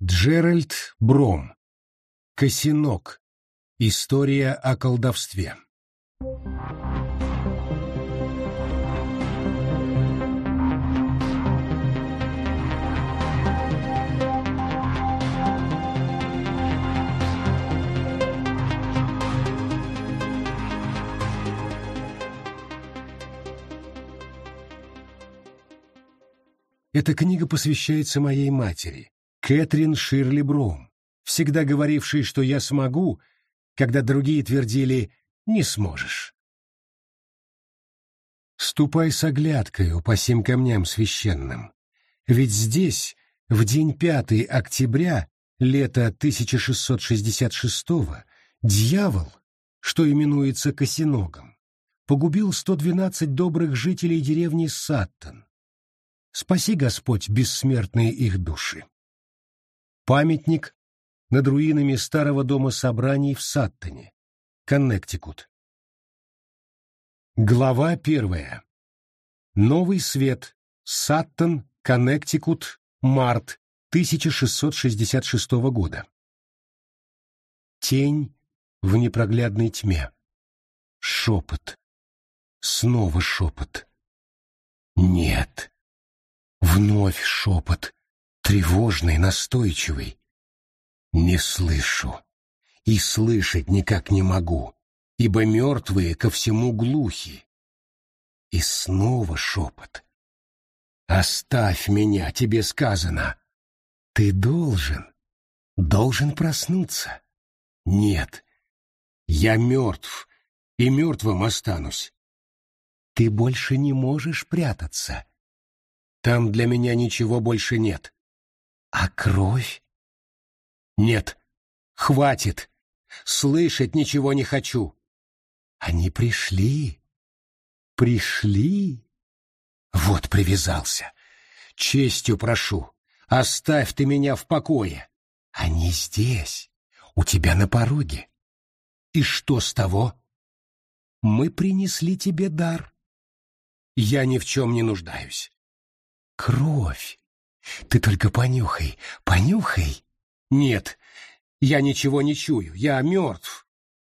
Джеральд Бром. Косинок. История о колдовстве. Эта книга посвящается моей матери, Кэтрин Ширли Бром, всегда говорившей, что я смогу, когда другие твердили «не сможешь». Ступай с оглядкою по сим камням священным, ведь здесь, в день 5 октября лета 1666-го, дьявол, что именуется Косиногом, погубил 112 добрых жителей деревни Саттон. Спаси, Господь, бессмертные их души. Памятник над руинами старого дома собраний в Саттоне, Коннектикут. Глава 1. Новый свет. Саттон, Коннектикут, март 1666 года. Тень в непроглядной тьме. Шепот. Снова шепот. Нет. Вновь шепот, тревожный, настойчивый. Не слышу, и слышать никак не могу, ибо мертвые ко всему глухи. И снова шепот. Оставь меня, тебе сказано. Ты должен проснуться. Нет, я мертв, и мертвым останусь. Ты больше не можешь прятаться. Там для меня ничего больше нет. А кровь? Нет, хватит. Слышать ничего не хочу. Они пришли. Пришли. Вот привязался. Честью прошу, оставь ты меня в покое. Они здесь, у тебя на пороге. И что с того? Мы принесли тебе дар. Я ни в чем не нуждаюсь. Кровь. Ты только понюхай, понюхай. Нет, я ничего не чую, я мертв.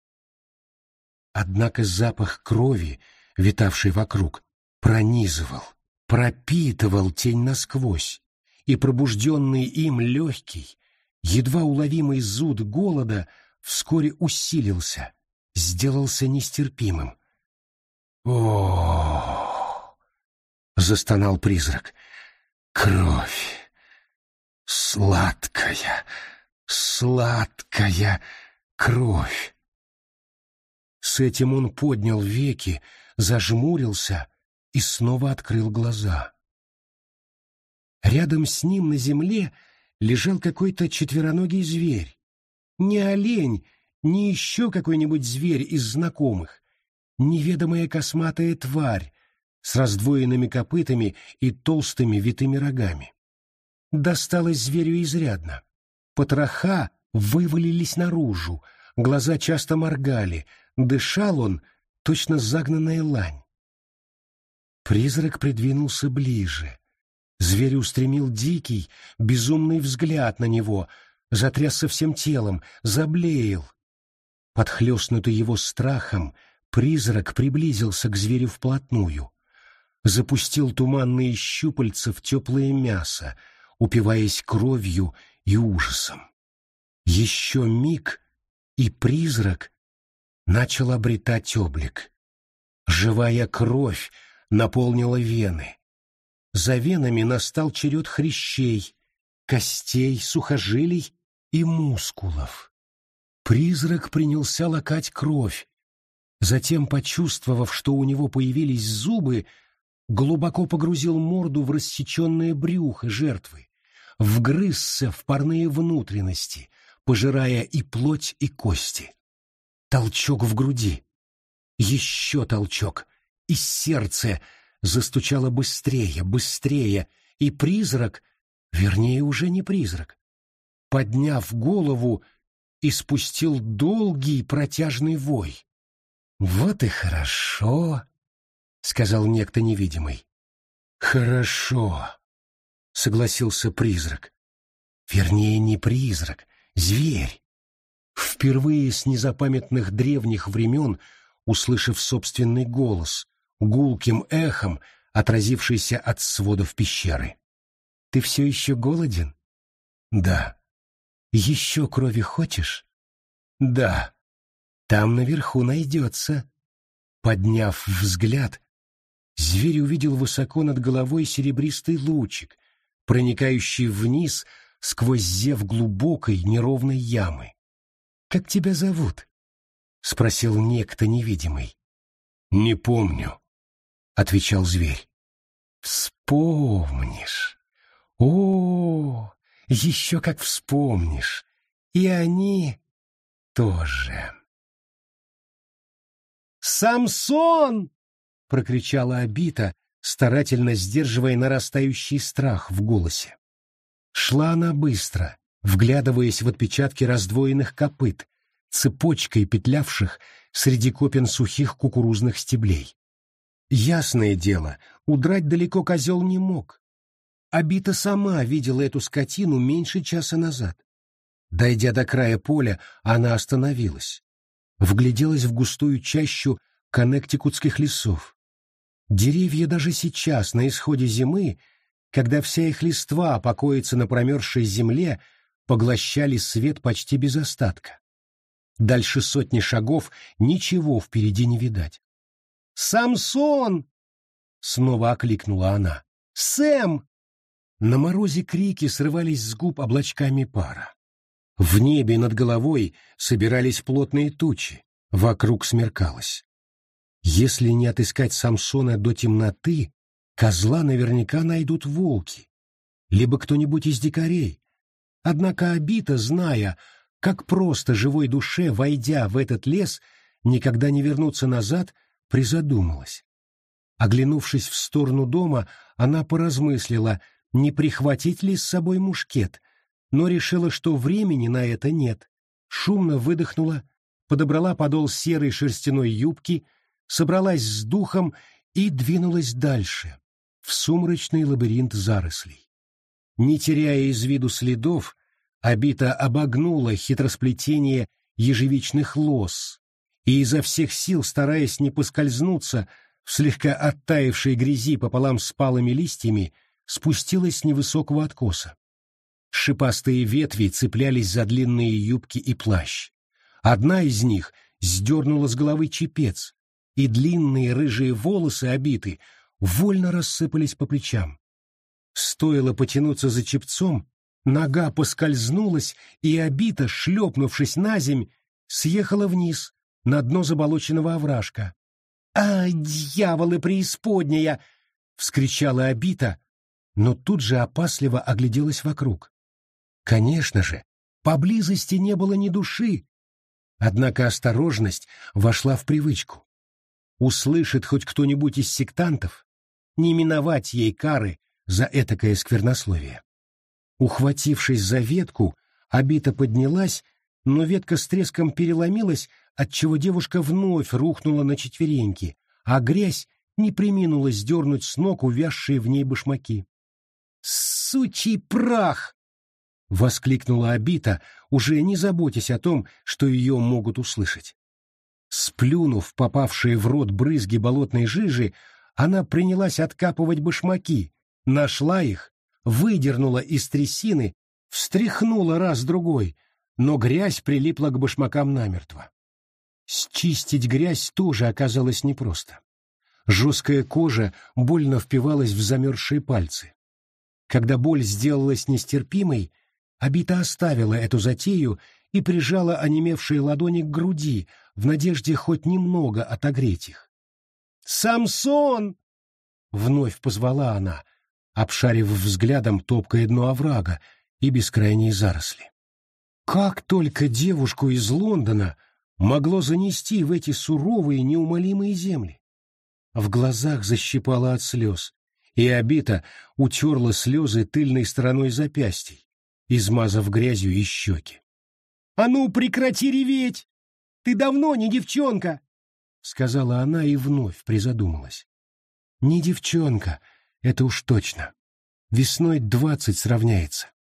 Однако запах крови, витавший вокруг, пронизывал, пропитывал тень насквозь, и пробужденный им легкий, едва уловимый зуд голода вскоре усилился, сделался нестерпимым. О! Застонал призрак. Кровь. Сладкая, сладкая кровь. С этим он поднял веки, зажмурился и снова открыл глаза. Рядом с ним на земле лежал какой-то четвероногий зверь. Не олень, не еще какой-нибудь зверь из знакомых. Неведомая косматая тварь с раздвоенными копытами и толстыми витыми рогами. Досталось зверю изрядно. Потроха вывалились наружу, глаза часто моргали, дышал он, точно загнанная лань. Призрак придвинулся ближе. Зверь устремил дикий, безумный взгляд на него, затрясся всем телом, заблеял. Подхлёстнутый его страхом, призрак приблизился к зверю вплотную. Запустил туманные щупальца в теплое мясо, упиваясь кровью и ужасом. Еще миг, и призрак начал обретать облик. Живая кровь наполнила вены. За венами настал черед хрящей, костей, сухожилий и мускулов. Призрак принялся лакать кровь. Затем, почувствовав, что у него появились зубы, глубоко погрузил морду в рассеченное брюхо жертвы, вгрызся в парные внутренности, пожирая и плоть, и кости. Толчок в груди. Еще толчок. И сердце застучало быстрее, быстрее, и призрак, вернее, уже не призрак, подняв голову, испустил долгий протяжный вой. «Вот и хорошо», — сказал некто невидимый. «Хорошо», — согласился призрак. Вернее, не призрак, зверь. Впервые с незапамятных древних времен, услышав собственный голос, гулким эхом, отразившийся от сводов пещеры. «Ты все еще голоден?» «Да». «Еще крови хочешь?» «Да». «Там наверху найдется». Подняв взгляд, зверь увидел высоко над головой серебристый лучик, проникающий вниз сквозь зев глубокой неровной ямы. «Как тебя зовут?» — спросил некто невидимый. «Не помню», — отвечал зверь. «Вспомнишь. О, еще как вспомнишь. И они тоже». «Самсон!» — прокричала Абита, старательно сдерживая нарастающий страх в голосе. Шла она быстро, вглядываясь в отпечатки раздвоенных копыт, цепочкой петлявших среди копен сухих кукурузных стеблей. Ясное дело, удрать далеко козел не мог. Абита сама видела эту скотину меньше часа назад. Дойдя до края поля, она остановилась. Вгляделась в густую чащу коннектикутских лесов. Деревья даже сейчас, на исходе зимы, когда вся их листва покоится на промерзшей земле, поглощали свет почти без остатка. Дальше сотни шагов ничего впереди не видать. «Самсон!» — снова окликнула она. «Сэм!» На морозе крики срывались с губ облачками пара. В небе над головой собирались плотные тучи, вокруг смеркалось. Если не отыскать Самсона до темноты, козла наверняка найдут волки, либо кто-нибудь из дикарей. Однако Абита, зная, как просто живой душе, войдя в этот лес, никогда не вернуться назад, призадумалась. Оглянувшись в сторону дома, она поразмыслила, не прихватить ли с собой мушкет, но решила, что времени на это нет. Шумно выдохнула, подобрала подол серой шерстяной юбки, собралась с духом и двинулась дальше, в сумрачный лабиринт зарослей. Не теряя из виду следов, Абита обогнула хитросплетение ежевичных лоз и изо всех сил, стараясь не поскользнуться в слегка оттаившей грязи пополам с палыми листьями, спустилась с невысокого откоса. Шипастые ветви цеплялись за длинные юбки и плащ. Одна из них сдернула с головы чепец, и длинные рыжие волосы Абиты вольно рассыпались по плечам. Стоило потянуться за чепцом, нога поскользнулась, и Абита, шлепнувшись наземь, съехала вниз, на дно заболоченного овражка. «Ай, дьяволы преисподняя!» — вскричала Абита, но тут же опасливо огляделась вокруг. Конечно же, поблизости не было ни души. Однако осторожность вошла в привычку. Услышит хоть кто-нибудь из сектантов, не миновать ей кары за этакое сквернословие. Ухватившись за ветку, Абита поднялась, но ветка с треском переломилась, отчего девушка вновь рухнула на четвереньки, а грязь не преминула сдернуть с ног увязшие в ней башмаки. «Сучий прах!» — воскликнула Абита, уже не заботясь о том, что ее могут услышать. Сплюнув попавшие в рот брызги болотной жижи, она принялась откапывать башмаки, нашла их, выдернула из трясины, встряхнула раз-другой, но грязь прилипла к башмакам намертво. Счистить грязь тоже оказалось непросто. Жесткая кожа больно впивалась в замерзшие пальцы. Когда боль сделалась нестерпимой, Абита оставила эту затею и прижала онемевшие ладони к груди в надежде хоть немного отогреть их. «Самсон!» — вновь позвала она, обшарив взглядом топкое дно оврага и бескрайние заросли. Как только девушку из Лондона могло занести в эти суровые неумолимые земли? В глазах защипало от слез, и Абита утерла слезы тыльной стороной запястий, измазав грязью и щеки. «А ну, прекрати реветь! Ты давно не девчонка!» — сказала она и вновь призадумалась. «Не девчонка, это уж точно. Весной 20 сравняется.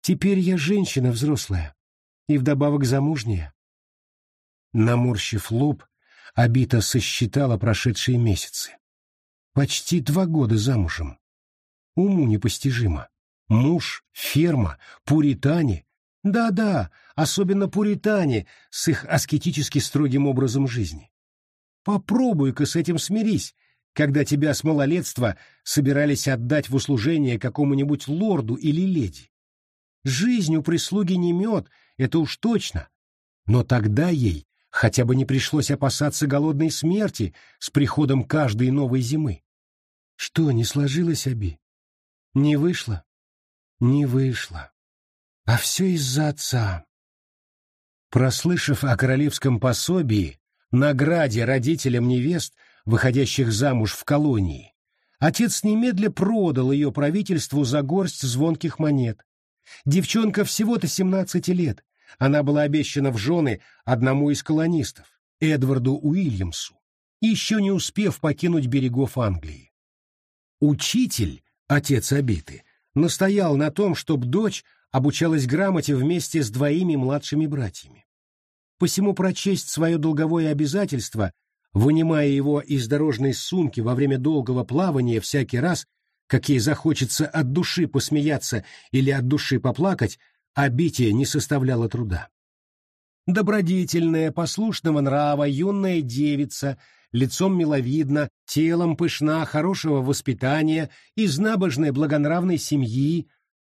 Теперь я женщина взрослая и вдобавок замужняя. Наморщив лоб, Абита сосчитала прошедшие месяцы. Почти 2 года замужем. Уму непостижимо. Муж, ферма, пуритане. Да-да, особенно пуритане с их аскетически строгим образом жизни. Попробуй-ка с этим смирись, когда тебя с малолетства собирались отдать в услужение какому-нибудь лорду или леди. Жизнь у прислуги не мед, это уж точно. Но тогда ей хотя бы не пришлось опасаться голодной смерти с приходом каждой новой зимы. Что, не сложилось, Аби? Не вышло? Не вышло. А все из-за отца. Прослышав о королевском пособии, награде родителям невест, выходящих замуж в колонии, отец немедля продал ее правительству за горсть звонких монет. Девчонка всего-то 17 лет. Она была обещана в жены одному из колонистов, Эдварду Уильямсу, еще не успев покинуть берегов Англии. Учитель, отец Абиты, настоял на том, чтобы дочь обучалась грамоте вместе с 2 младшими братьями. Посему прочесть свое долговое обязательство, вынимая его из дорожной сумки во время долгого плавания всякий раз, как ей захочется от души посмеяться или от души поплакать, Абите не составляло труда. Добродетельная, послушного нрава, юная девица, лицом миловидна, телом пышна, хорошего воспитания, из набожной благонравной семьи.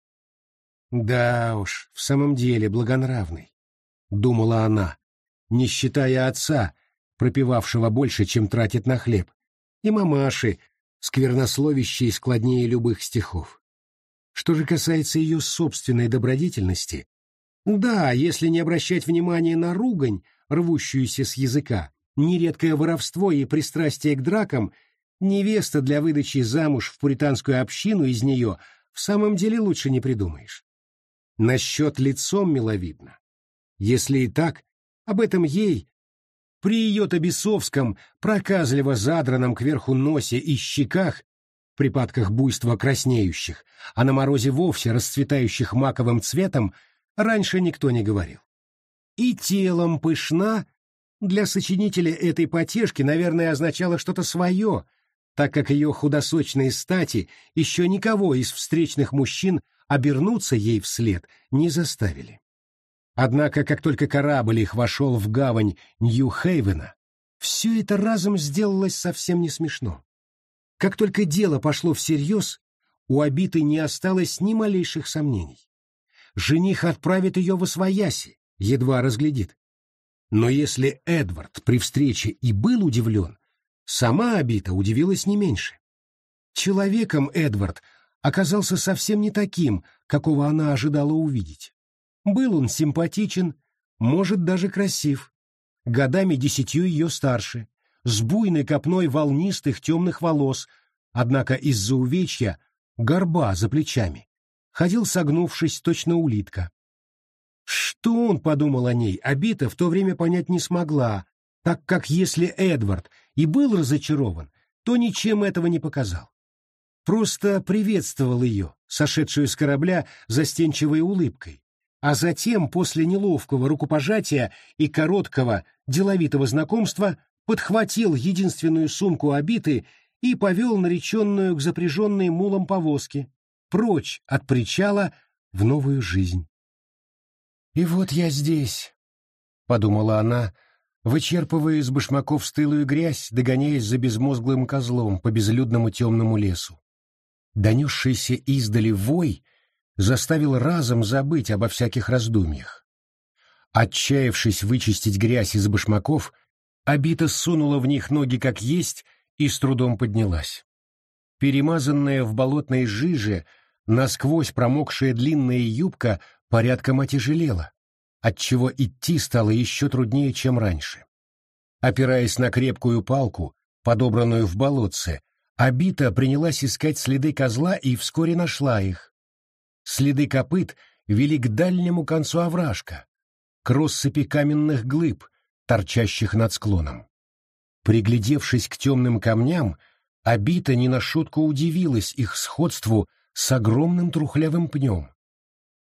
Да уж, в самом деле благонравной, думала она, не считая отца, пропивавшего больше, чем тратит на хлеб, и мамаши, сквернословящей складнее любых стихов. Что же касается ее собственной добродетельности, да, если не обращать внимания на ругань, рвущуюся с языка, нередкое воровство и пристрастие к дракам, невеста для выдачи замуж в пуританскую общину из нее в самом деле лучше не придумаешь. Насчет лицом миловидно. Если и так, об этом ей, при ее-то бесовском, проказливо задранном кверху носе и щеках, в припадках буйства краснеющих, а на морозе вовсе расцветающих маковым цветом, раньше никто не говорил. И телом пышна для сочинителя этой потешки, наверное, означало что-то свое, так как ее худосочные стати еще никого из встречных мужчин обернуться ей вслед не заставили. Однако, как только корабль их вошел в гавань Нью-Хейвена, все это разом сделалось совсем не смешно. Как только дело пошло всерьез, у Абиты не осталось ни малейших сомнений. Жених отправит ее восвояси, едва разглядит. Но если Эдвард при встрече и был удивлен, сама Абита удивилась не меньше. Человеком Эдвард оказался совсем не таким, какого она ожидала увидеть. Был он симпатичен, может, даже красив, годами 10 ее старше, с буйной копной волнистых темных волос, однако из-за увечья горба за плечами, ходил согнувшись, точно улитка. Что он подумал о ней, Абита в то время понять не смогла, так как если Эдвард и был разочарован, то ничем этого не показал. Просто приветствовал ее, сошедшую с корабля, застенчивой улыбкой, а затем, после неловкого рукопожатия и короткого деловитого знакомства, подхватил единственную сумку Абиты и повел нареченную к запряженной мулом повозке, прочь от причала в новую жизнь. «И вот я здесь», — подумала она, вычерпывая из башмаков стылую грязь, догоняясь за безмозглым козлом по безлюдному темному лесу. Донесшийся издали вой заставил разом забыть обо всяких раздумьях. Отчаявшись вычистить грязь из башмаков, Абита сунула в них ноги как есть и с трудом поднялась. Перемазанная в болотной жиже, насквозь промокшая длинная юбка порядком отяжелела, отчего идти стало еще труднее, чем раньше. Опираясь на крепкую палку, подобранную в болотце, Абита принялась искать следы козла и вскоре нашла их. Следы копыт вели к дальнему концу овражка, к россыпи каменных глыб, торчащих над склоном. Приглядевшись к темным камням, Абита не на шутку удивилась их сходству с огромным трухлявым пнем.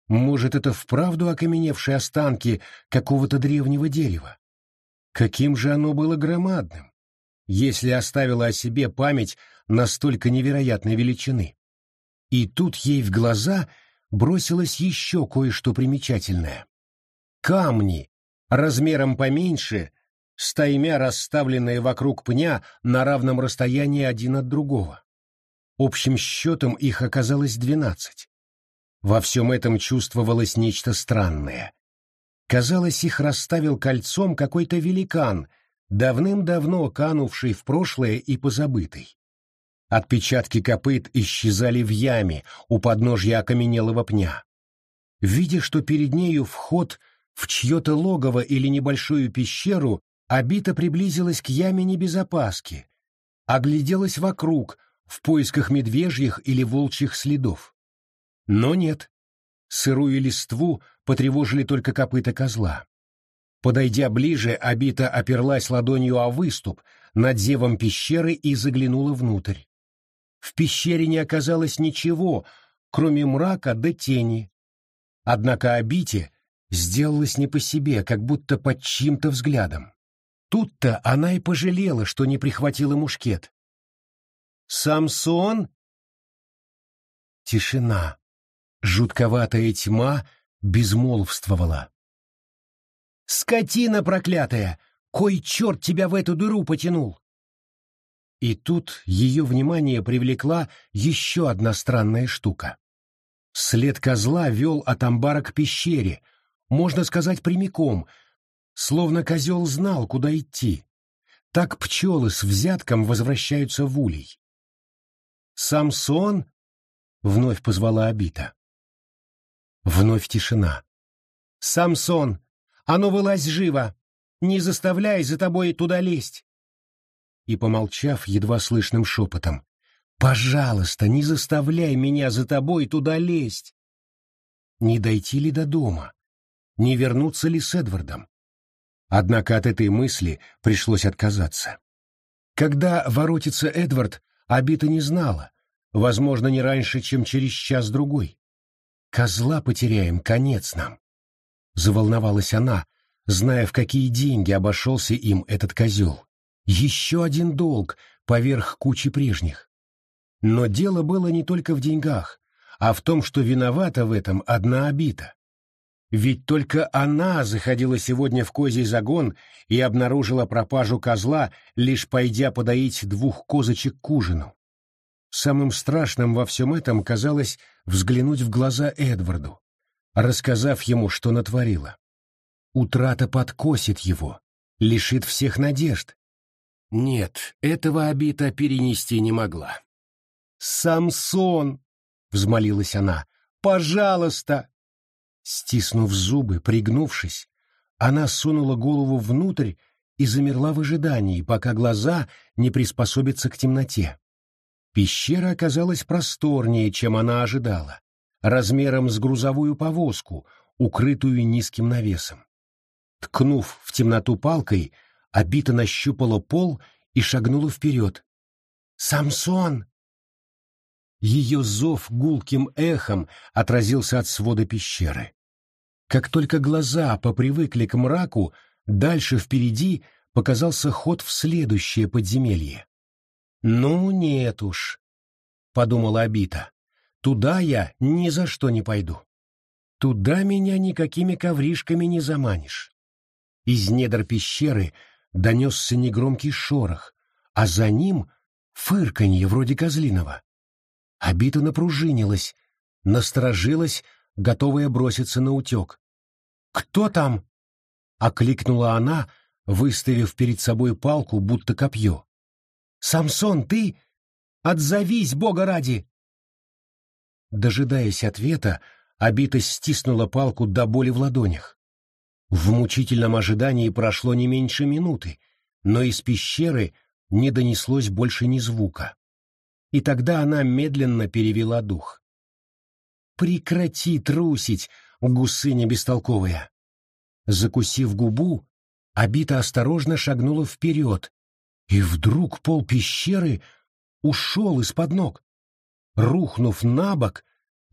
Может, это вправду окаменевшие останки какого-то древнего дерева? Каким же оно было громадным, если оставило о себе память настолько невероятной величины? И тут ей в глаза бросилось еще кое-что примечательное. Камни, размером поменьше, стаймя расставленные вокруг пня на равном расстоянии один от другого. Общим счетом их оказалось 12. Во всем этом чувствовалось нечто странное. Казалось, их расставил кольцом какой-то великан, давным-давно канувший в прошлое и позабытый. Отпечатки копыт исчезали в яме у подножья окаменелого пня. Видя, что перед нею вход в чье-то логово или небольшую пещеру, Обита приблизилась к яме не без опаски, огляделась вокруг в поисках медвежьих или волчьих следов. Но нет, сырую листву потревожили только копыта козла. Подойдя ближе, Обита оперлась ладонью о выступ над зевом пещеры и заглянула внутрь. В пещере не оказалось ничего, кроме мрака да тени. Однако Обите сделалось не по себе, как будто под чьим-то взглядом. Тут-то она и пожалела, что не прихватила мушкет. «Самсон?» Тишина, жутковатая тьма безмолвствовала. «Скотина проклятая! Кой черт тебя в эту дыру потянул?» И тут ее внимание привлекла еще одна странная штука. След козла вел от амбара к пещере, можно сказать, прямиком, словно козел знал, куда идти. Так пчелы с взятком возвращаются в улей. «Самсон?» — вновь позвала Обита. Вновь тишина. «Самсон, а ну вылазь живо! Не заставляй за тобой туда лезть!» И, помолчав, едва слышным шепотом: «Пожалуйста, не заставляй меня за тобой туда лезть!» Не дойти ли до дома? Не вернуться ли с Эдвардом? Однако от этой мысли пришлось отказаться. Когда воротится Эдвард, Обита не знала, возможно, не раньше, чем через час-другой. «Козла потеряем, конец нам», — заволновалась она, зная, в какие деньги обошелся им этот козел. Еще один долг поверх кучи прежних. Но дело было не только в деньгах, а в том, что виновата в этом одна Обита. Ведь только она заходила сегодня в козий загон и обнаружила пропажу козла, лишь пойдя подоить 2 козочек к ужину. Самым страшным во всем этом казалось взглянуть в глаза Эдварду, рассказав ему, что натворила. Утрата подкосит его, лишит всех надежд. Нет, этого Обита перенести не могла. «Самсон!» — взмолилась она. «Пожалуйста!» Стиснув зубы, пригнувшись, она сунула голову внутрь и замерла в ожидании, пока глаза не приспособятся к темноте. Пещера оказалась просторнее, чем она ожидала, размером с грузовую повозку, укрытую низким навесом. Ткнув в темноту палкой, Обита нащупала пол и шагнула вперед. «Самсон!» Ее зов гулким эхом отразился от свода пещеры. Как только глаза попривыкли к мраку, дальше впереди показался ход в следующее подземелье. «Ну нет уж», — подумала Обита, — «туда я ни за что не пойду. Туда меня никакими ковришками не заманишь». Из недр пещеры донесся негромкий шорох, а за ним фырканье вроде козлиного. Обита напружинилась, насторожилась, готовая броситься на утек. «Кто там?» — окликнула она, выставив перед собой палку, будто копье. «Самсон, ты? Отзовись, Бога ради!» Дожидаясь ответа, Обита стиснула палку до боли в ладонях. В мучительном ожидании прошло не меньше минуты, но из пещеры не донеслось больше ни звука. И тогда она медленно перевела дух. «Прекрати трусить, гусыня бестолковая!» Закусив губу, Обита осторожно шагнула вперед, и вдруг пол пещеры ушел из-под ног. Рухнув на бок,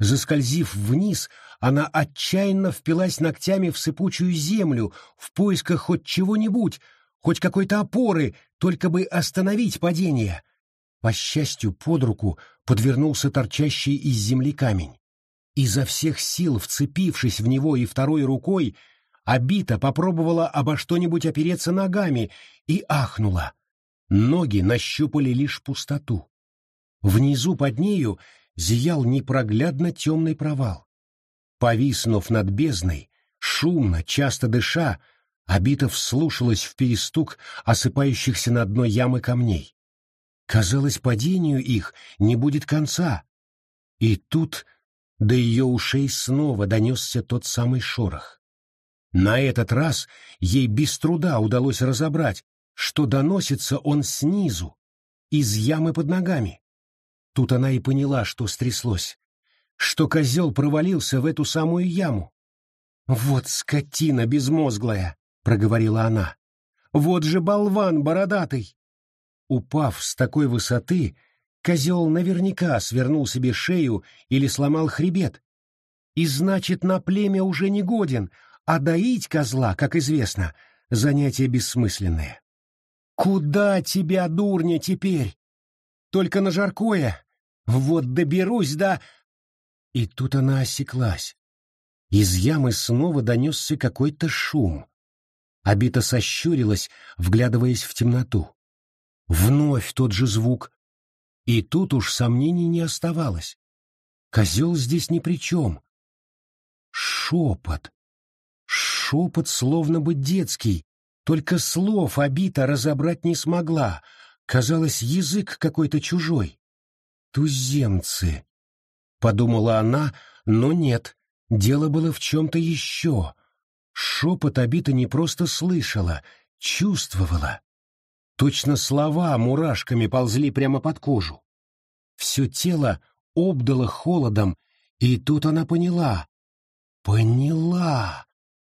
Заскользив вниз, она отчаянно впилась ногтями в сыпучую землю в поисках хоть чего-нибудь, хоть какой-то опоры, только бы остановить падение. По счастью, под руку подвернулся торчащий из земли камень. Изо всех сил, вцепившись в него и второй рукой, Обита попробовала обо что-нибудь опереться ногами и ахнула. Ноги нащупали лишь пустоту. Внизу под нею зиял непроглядно темный провал. Повиснув над бездной, шумно, часто дыша, Обита вслушалась в перестук осыпающихся на дно ямы камней. Казалось, падению их не будет конца. И тут до ее ушей снова донесся тот самый шорох. На этот раз ей без труда удалось разобрать, что доносится он снизу, из ямы под ногами. Тут она и поняла, что стряслось, что козел провалился в эту самую яму. «Вот скотина безмозглая!» — проговорила она. «Вот же болван бородатый!» Упав с такой высоты, козел наверняка свернул себе шею или сломал хребет. И значит, на племя уже не годен, а доить козла, как известно, занятие бессмысленное. «Куда тебя, дурня, теперь? Только на жаркое? Вот доберусь, да...» И тут она осеклась. Из ямы снова донесся какой-то шум. Обита сощурилась, вглядываясь в темноту. Вновь тот же звук. И тут уж сомнений не оставалось. Козел здесь ни при чем. Шепот. Шепот словно бы детский, только слов Обита разобрать не смогла. Казалось, язык какой-то чужой. «Туземцы», — подумала она, но нет, дело было в чем-то еще. Шепот Обита не просто слышала, чувствовала. Точно слова мурашками ползли прямо под кожу. Все тело обдало холодом, и тут она поняла. Поняла.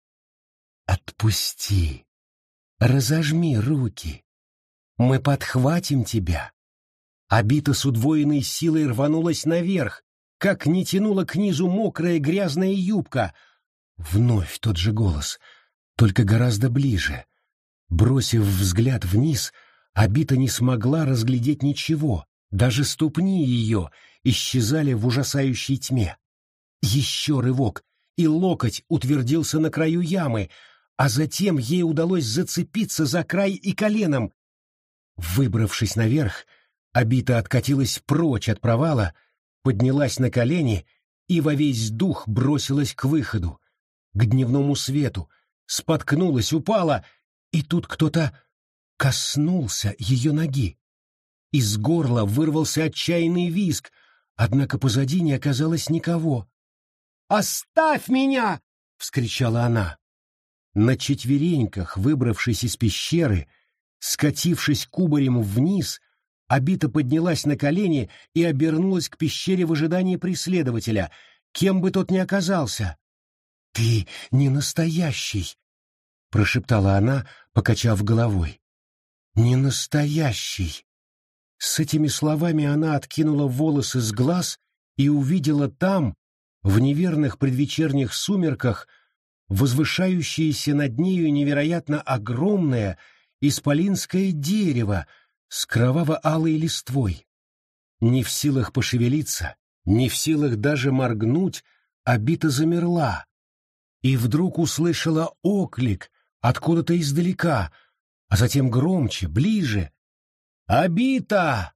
«Отпусти. Разожми руки. Мы подхватим тебя». Обита с удвоенной силой рванулась наверх, как не тянула к низу мокрая грязная юбка. Вновь тот же голос, только гораздо ближе. Бросив взгляд вниз, Обита не смогла разглядеть ничего, даже ступни ее исчезали в ужасающей тьме. Еще рывок, и локоть утвердился на краю ямы, а затем ей удалось зацепиться за край и коленом. Выбравшись наверх, Обита откатилась прочь от провала, поднялась на колени и во весь дух бросилась к выходу, к дневному свету, споткнулась, упала, и тут кто-то коснулся ее ноги. Из горла вырвался отчаянный визг, однако позади не оказалось никого. «Оставь меня!» — вскричала она. На четвереньках, выбравшись из пещеры, скатившись кубарем вниз, Обита поднялась на колени и обернулась к пещере в ожидании преследователя, кем бы тот ни оказался. «Ты не настоящий!» — прошептала она, покачав головой. «Не настоящий!» С этими словами она откинула волосы с глаз и увидела там, в неверных предвечерних сумерках, возвышающееся над нею невероятно огромное исполинское дерево с кроваво-алой листвой. Не в силах пошевелиться, не в силах даже моргнуть, Обита замерла и вдруг услышала оклик откуда-то издалека, а затем громче, ближе. «Обита!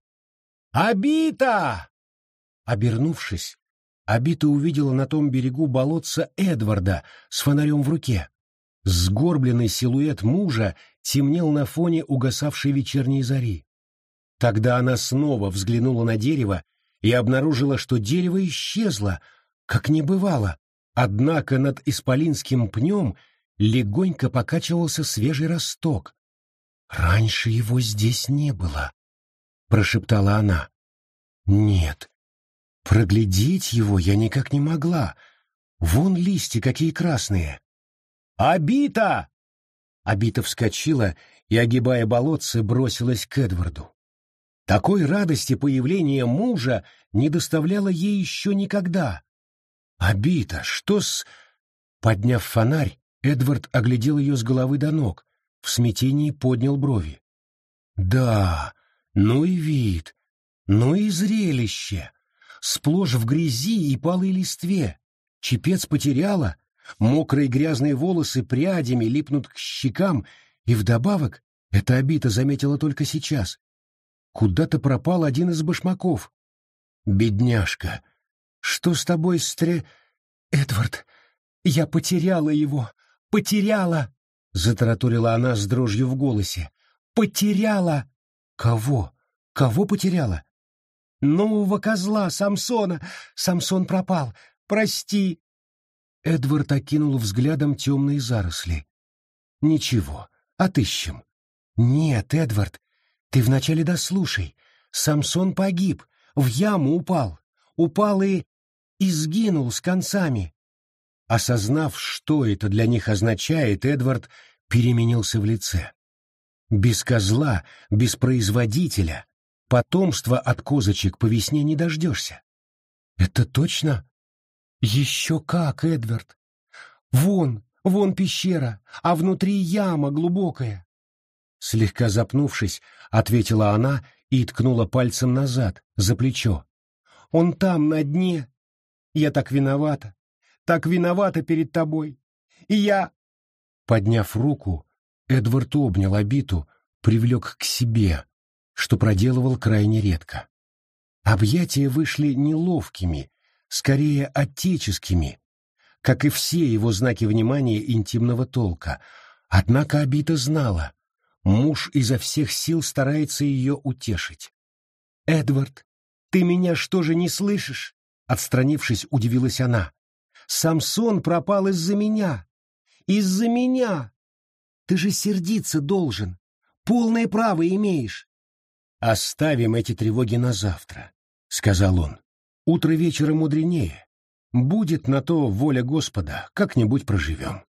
Обита!» Обернувшись, Обита увидела на том берегу болотца Эдварда с фонарем в руке. Сгорбленный силуэт мужа темнел на фоне угасавшей вечерней зари. Тогда она снова взглянула на дерево и обнаружила, что дерево исчезло, как не бывало, однако над исполинским пнем легонько покачивался свежий росток. «Раньше его здесь не было», — прошептала она. «Нет, проглядеть его я никак не могла. Вон листья какие красные». «Обита!» Обита вскочила и, огибая болотце, бросилась к Эдварду. Такой радости появления мужа не доставляло ей еще никогда. Обита, что с...» Подняв фонарь, Эдвард оглядел ее с головы до ног, в смятении поднял брови. «Да, ну и вид, ну и зрелище! Сплошь в грязи и палой листве. Чепец потеряла, мокрые грязные волосы прядями липнут к щекам, и вдобавок, эта Обита заметила только сейчас, куда-то пропал один из башмаков. Бедняжка, что с тобой, Эдвард, я потеряла его, потеряла!» — затараторила она с дрожью в голосе. «Потеряла!» «Кого? Кого потеряла?» «Нового козла, Самсона! Самсон пропал! Прости!» Эдвард окинул взглядом темные заросли. «Ничего, отыщем». «Нет, Эдвард, ты вначале дослушай. Самсон погиб, в яму упал. Упал и сгинул с концами». Осознав, что это для них означает, Эдвард переменился в лице. Без козла, без производителя, потомства от козочек по весне не дождешься. «Это точно?» «Еще как, Эдвард! Вон пещера, а внутри яма глубокая!» Слегка запнувшись, ответила она и ткнула пальцем назад, за плечо. «Он там, на дне. Я так виновата перед тобой. И я...» Подняв руку, Эдвард обнял Обиту, привлек к себе, что проделывал крайне редко. Объятия вышли неловкими, скорее отеческими, как и все его знаки внимания интимного толка. Однако Обита знала, муж изо всех сил старается ее утешить. «Эдвард, ты меня что же не слышишь?» Отстранившись, удивилась она. «Самсон пропал из-за меня! Из-за меня! Ты же сердиться должен! Полное право имеешь!» «Оставим эти тревоги на завтра», — сказал он. «Утро вечера мудренее. Будет на то воля Господа, как-нибудь проживем».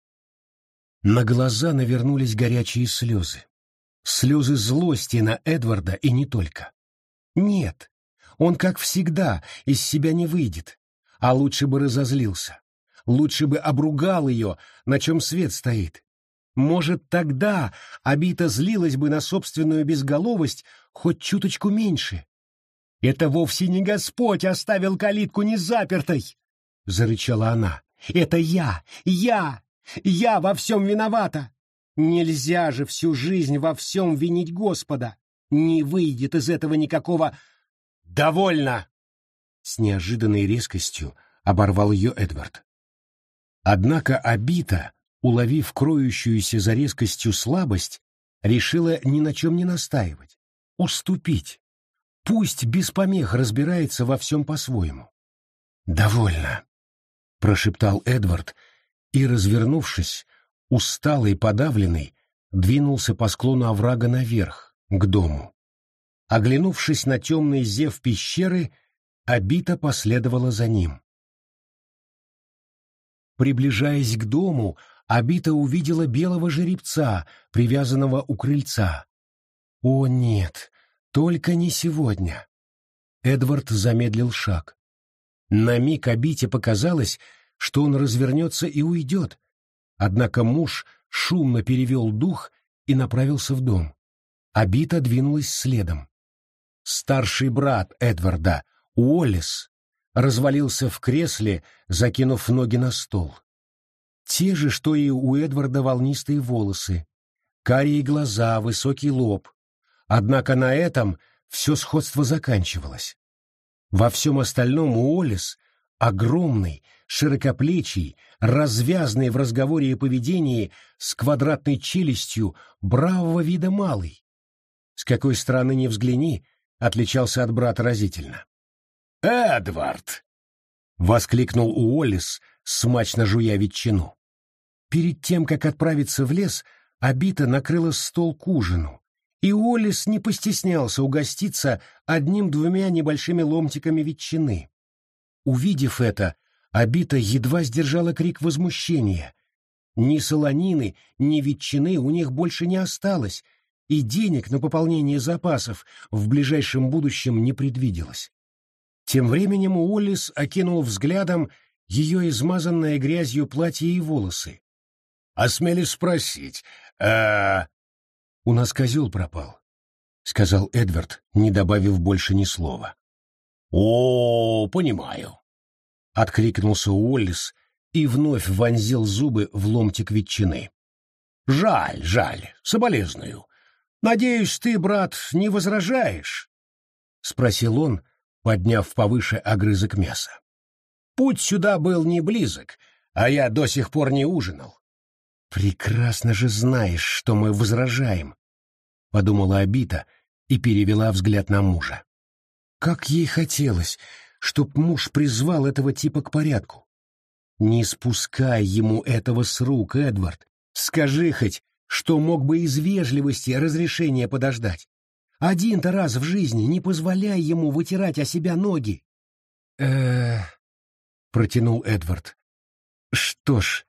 На глаза навернулись горячие слезы. Слезы злости на Эдварда и не только. Нет, он, как всегда, из себя не выйдет, а лучше бы разозлился. Лучше бы обругал ее, на чем свет стоит. Может, тогда Обита злилась бы на собственную безголовость хоть чуточку меньше. «Это вовсе не Господь оставил калитку незапертой!» — зарычала она. «Это я во всем виновата! Нельзя же всю жизнь во всем винить Господа! Не выйдет из этого никакого...» «Довольно!» — с неожиданной резкостью оборвал ее Эдвард. Однако Обита, уловив кроющуюся за резкостью слабость, решила ни на чем не настаивать, уступить. Пусть без помех разбирается во всем по-своему. «Довольно», — прошептал Эдвард и, развернувшись, усталый и подавленный, двинулся по склону оврага наверх, к дому. Оглянувшись на темный зев пещеры, Обита последовала за ним. Приближаясь к дому, Обита увидела белого жеребца, привязанного у крыльца. «О, нет, только не сегодня!» Эдвард замедлил шаг. На миг Обите показалось, что он развернется и уйдет, однако муж шумно перевел дух и направился в дом. Обита двинулась следом. Старший брат Эдварда, Уоллес, развалился в кресле, закинув ноги на стол. Те же, что и у Эдварда, волнистые волосы, карие глаза, высокий лоб. Однако на этом все сходство заканчивалось. Во всем остальном Уоллес, огромный, широкоплечий, развязный в разговоре и поведении, с квадратной челюстью, бравого вида малый. С какой стороны ни взгляни, отличался от брата разительно. «Эдвард!» — воскликнул Уоллес, смачно жуя ветчину. Перед тем, как отправиться в лес, Обита накрыла стол к ужину, и Уоллес не постеснялся угоститься одним-двумя небольшими ломтиками ветчины. Увидев это, Обита едва сдержала крик возмущения. Ни солонины, ни ветчины у них больше не осталось, и денег на пополнение запасов в ближайшем будущем не предвиделось. Тем временем Уоллес окинул взглядом ее измазанное грязью платье и волосы. «Осмелюсь спросить, «У нас козел пропал», — сказал Эдвард, не добавив больше ни слова. «О, понимаю», — откликнулся Уоллес и вновь вонзил зубы в ломтик ветчины. «Жаль, соболезную. Надеюсь, ты, брат, не возражаешь?» — спросил он, подняв повыше огрызок мяса. «Путь сюда был не близок, а я до сих пор не ужинал». «Прекрасно же знаешь, что мы возражаем», — подумала Абита и перевела взгляд на мужа. Как ей хотелось, чтоб муж призвал этого типа к порядку. «Не спускай ему этого с рук, Эдвард. Скажи хоть, что мог бы из вежливости разрешения подождать. Один-то раз в жизни не позволяй ему вытирать о себя ноги». Протянул Эдвард. «Что ж,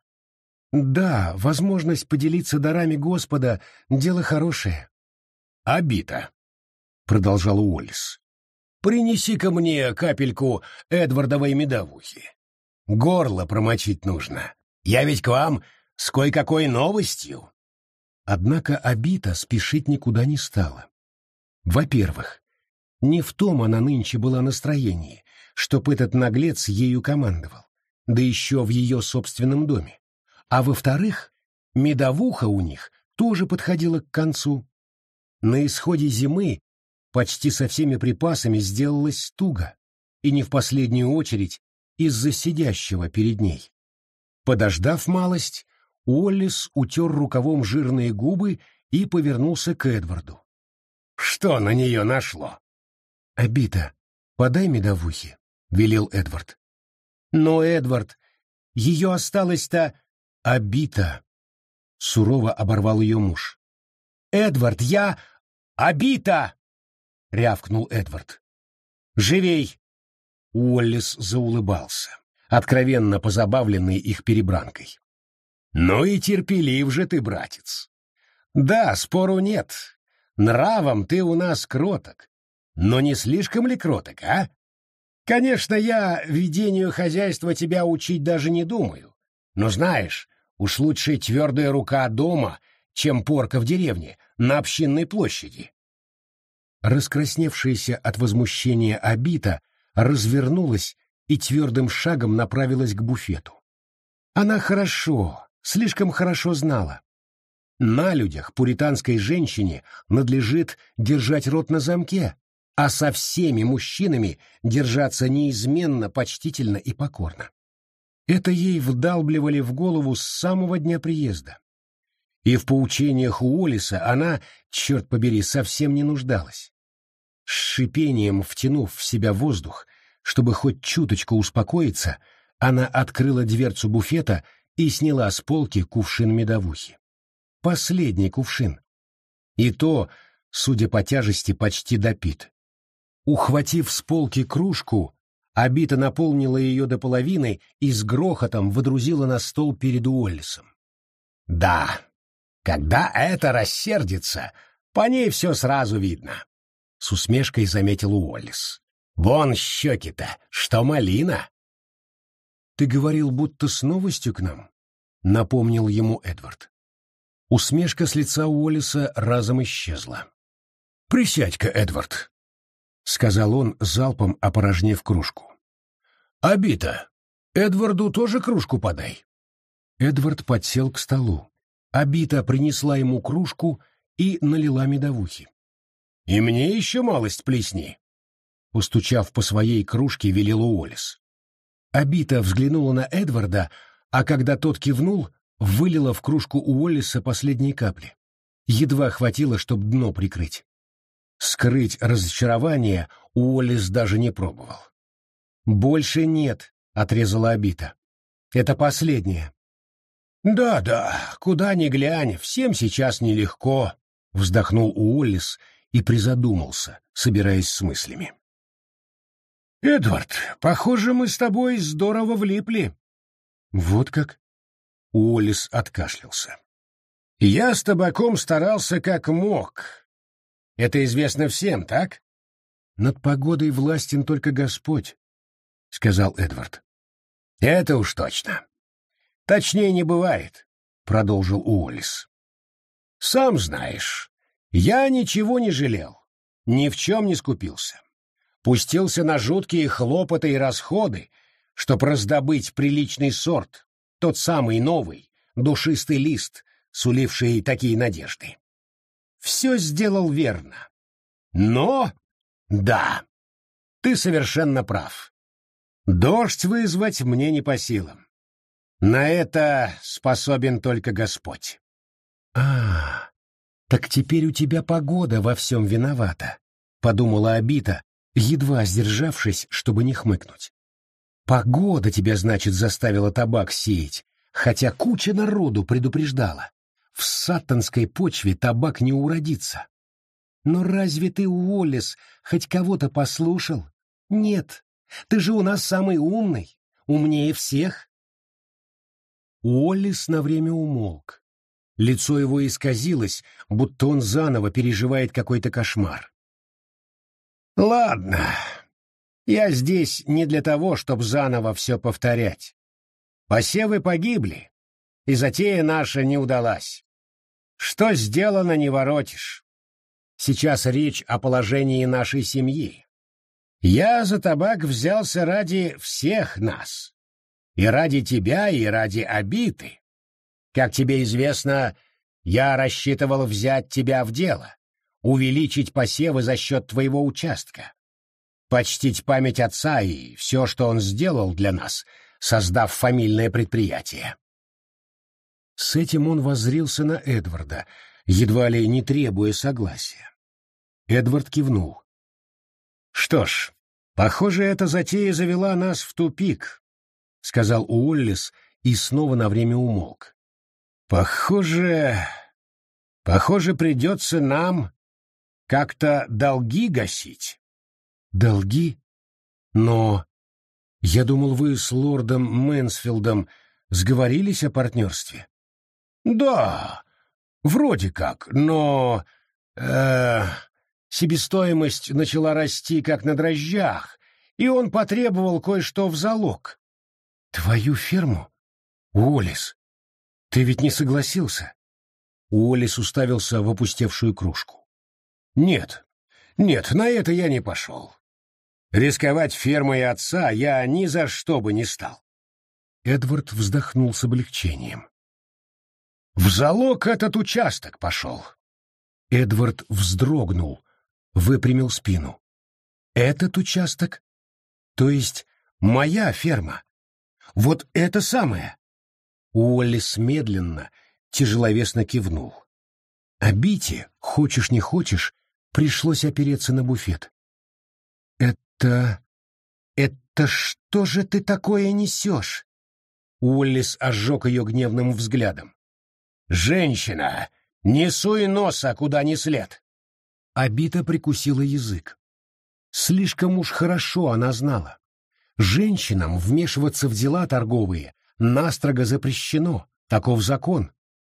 да, возможность поделиться дарами Господа — дело хорошее». «Абита», — продолжал Уоллес, — «принеси-ка мне капельку эдвардовой медовухи. Горло промочить нужно. Я ведь к вам с кое-какой новостью». Однако Абита спешить никуда не стала. Во-первых, не в том она нынче была настроении, чтоб этот наглец ею командовал, да еще в ее собственном доме. А во-вторых, медовуха у них тоже подходила к концу. На исходе зимы почти со всеми припасами сделалось туго, и не в последнюю очередь из-за сидящего перед ней. Подождав малость, Уоллес утер рукавом жирные губы и повернулся к Эдварду. «Что на нее нашло?» «Абита, подай медовухи», — велел Эдвард. «Но, Эдвард, ее осталось-то...» «Абита», — сурово оборвал ее муж. «Эдвард, я... Абита!» — рявкнул Эдвард. «Живей!» Уоллес заулыбался, откровенно позабавленный их перебранкой. «Ну и терпелив же ты, братец. Да, спору нет. Нравом ты у нас кроток. Но не слишком ли кроток, а? Конечно, я ведению хозяйства тебя учить даже не думаю. Но знаешь, уж лучше твердая рука дома, чем порка в деревне, на общинной площади». Раскрасневшаяся от возмущения Абита развернулась и твердым шагом направилась к буфету. Она слишком хорошо знала. На людях пуританской женщине надлежит держать рот на замке, а со всеми мужчинами держаться неизменно, почтительно и покорно. Это ей вдалбливали в голову с самого дня приезда. И в поучениях Уоллеса она, черт побери, совсем не нуждалась. С шипением втянув в себя воздух, чтобы хоть чуточку успокоиться, она открыла дверцу буфета и сняла с полки кувшин медовухи. Последний кувшин. И то, судя по тяжести, почти допит. Ухватив с полки кружку, Абита наполнила ее до половины и с грохотом водрузила на стол перед Уоллесом. «Да, когда это рассердится, по ней все сразу видно», — с усмешкой заметил Уоллес. «Вон щеки-то, что малина». «Ты говорил, будто с новостью к нам?» — напомнил ему Эдвард. Усмешка с лица Уоллеса разом исчезла. «Присядь-ка, Эдвард», — сказал он, залпом опорожнив кружку. «Абита, Эдварду тоже кружку подай». Эдвард подсел к столу. Абита принесла ему кружку и налила медовухи. «И мне еще малость плесни», — постучав по своей кружке, велел Уоллес. Абита взглянула на Эдварда, а когда тот кивнул, вылила в кружку Уоллеса последние капли. Едва хватило, чтоб дно прикрыть. Скрыть разочарование Уоллес даже не пробовал. «Больше нет», — отрезала Абита. «Это последнее». «Да, куда ни глянь, всем сейчас нелегко», — вздохнул Уоллес и призадумался, собираясь с мыслями. «Эдвард, похоже, мы с тобой здорово влипли». «Вот как?» — Уоллес откашлялся. «Я с табаком старался как мог. Это известно всем, так?» «Над погодой властен только Господь», — сказал Эдвард. Это уж точно. Точнее не бывает, продолжил Уоллес. Сам знаешь, я ничего не жалел, ни в чем не скупился. Пустился на жуткие хлопоты и расходы, чтоб раздобыть приличный сорт, тот самый новый, душистый лист, суливший такие надежды. Все сделал верно. Но, да, ты совершенно прав. Дождь вызвать мне не по силам. На это способен только Господь. Так теперь у тебя погода во всем виновата, подумала Абита, едва сдержавшись, чтобы не хмыкнуть. Погода тебя, значит, заставила табак сеять, хотя куча народу предупреждала. В саттонской почве табак не уродится. Но разве ты, Уоллес, хоть кого-то послушал? Нет, ты же у нас самый умный, умнее всех. Уоллес на время умолк. Лицо его исказилось, будто он заново переживает какой-то кошмар. «Ладно, я здесь не для того, чтобы заново все повторять. Посевы погибли, и затея наша не удалась. Что сделано, не воротишь. Сейчас речь о положении нашей семьи. Я за табак взялся ради всех нас. И ради тебя, и ради Абиты. Как тебе известно, я рассчитывал взять тебя в дело, увеличить посевы за счет твоего участка, почтить память отца и все, что он сделал для нас, создав фамильное предприятие». С этим он воззрился на Эдварда, едва ли не требуя согласия. Эдвард кивнул. «Что ж, похоже, эта затея завела нас в тупик», — сказал Уоллес и снова на время умолк. «Похоже, придется нам как-то долги гасить». «Долги? Но я думал, вы с лордом Мэнсфилдом сговорились о партнерстве». «Да, вроде как, но... себестоимость начала расти как на дрожжах, и он потребовал кое-что в залог». «Твою ферму? Уоллес, ты ведь не согласился?» Уоллес уставился в опустевшую кружку. «Нет, на это я не пошел. Рисковать фермой отца я ни за что бы не стал». Эдвард вздохнул с облегчением. «В залог этот участок пошел». Эдвард вздрогнул, выпрямил спину. «Этот участок? То есть моя ферма? Вот это самое?» Уоллес медленно, тяжеловесно кивнул. Абите, хочешь не хочешь, пришлось опереться на буфет. «Это что же ты такое несешь?» Уоллес ожег ее гневным взглядом. «Женщина, не суй носа, куда ни след!» Абита прикусила язык. Слишком уж хорошо она знала. Женщинам вмешиваться в дела торговые настрого запрещено, таков закон.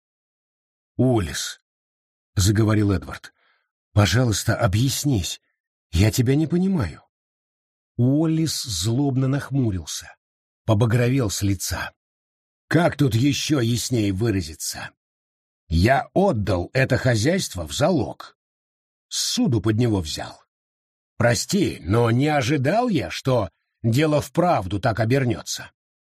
«Уоллес», — заговорил Эдвард, — «пожалуйста, объяснись, я тебя не понимаю». Уоллес злобно нахмурился, побагровел с лица. «Как тут еще яснее выразиться? Я отдал это хозяйство в залог. Суду под него взял. Прости, но не ожидал я, что дело вправду так обернется».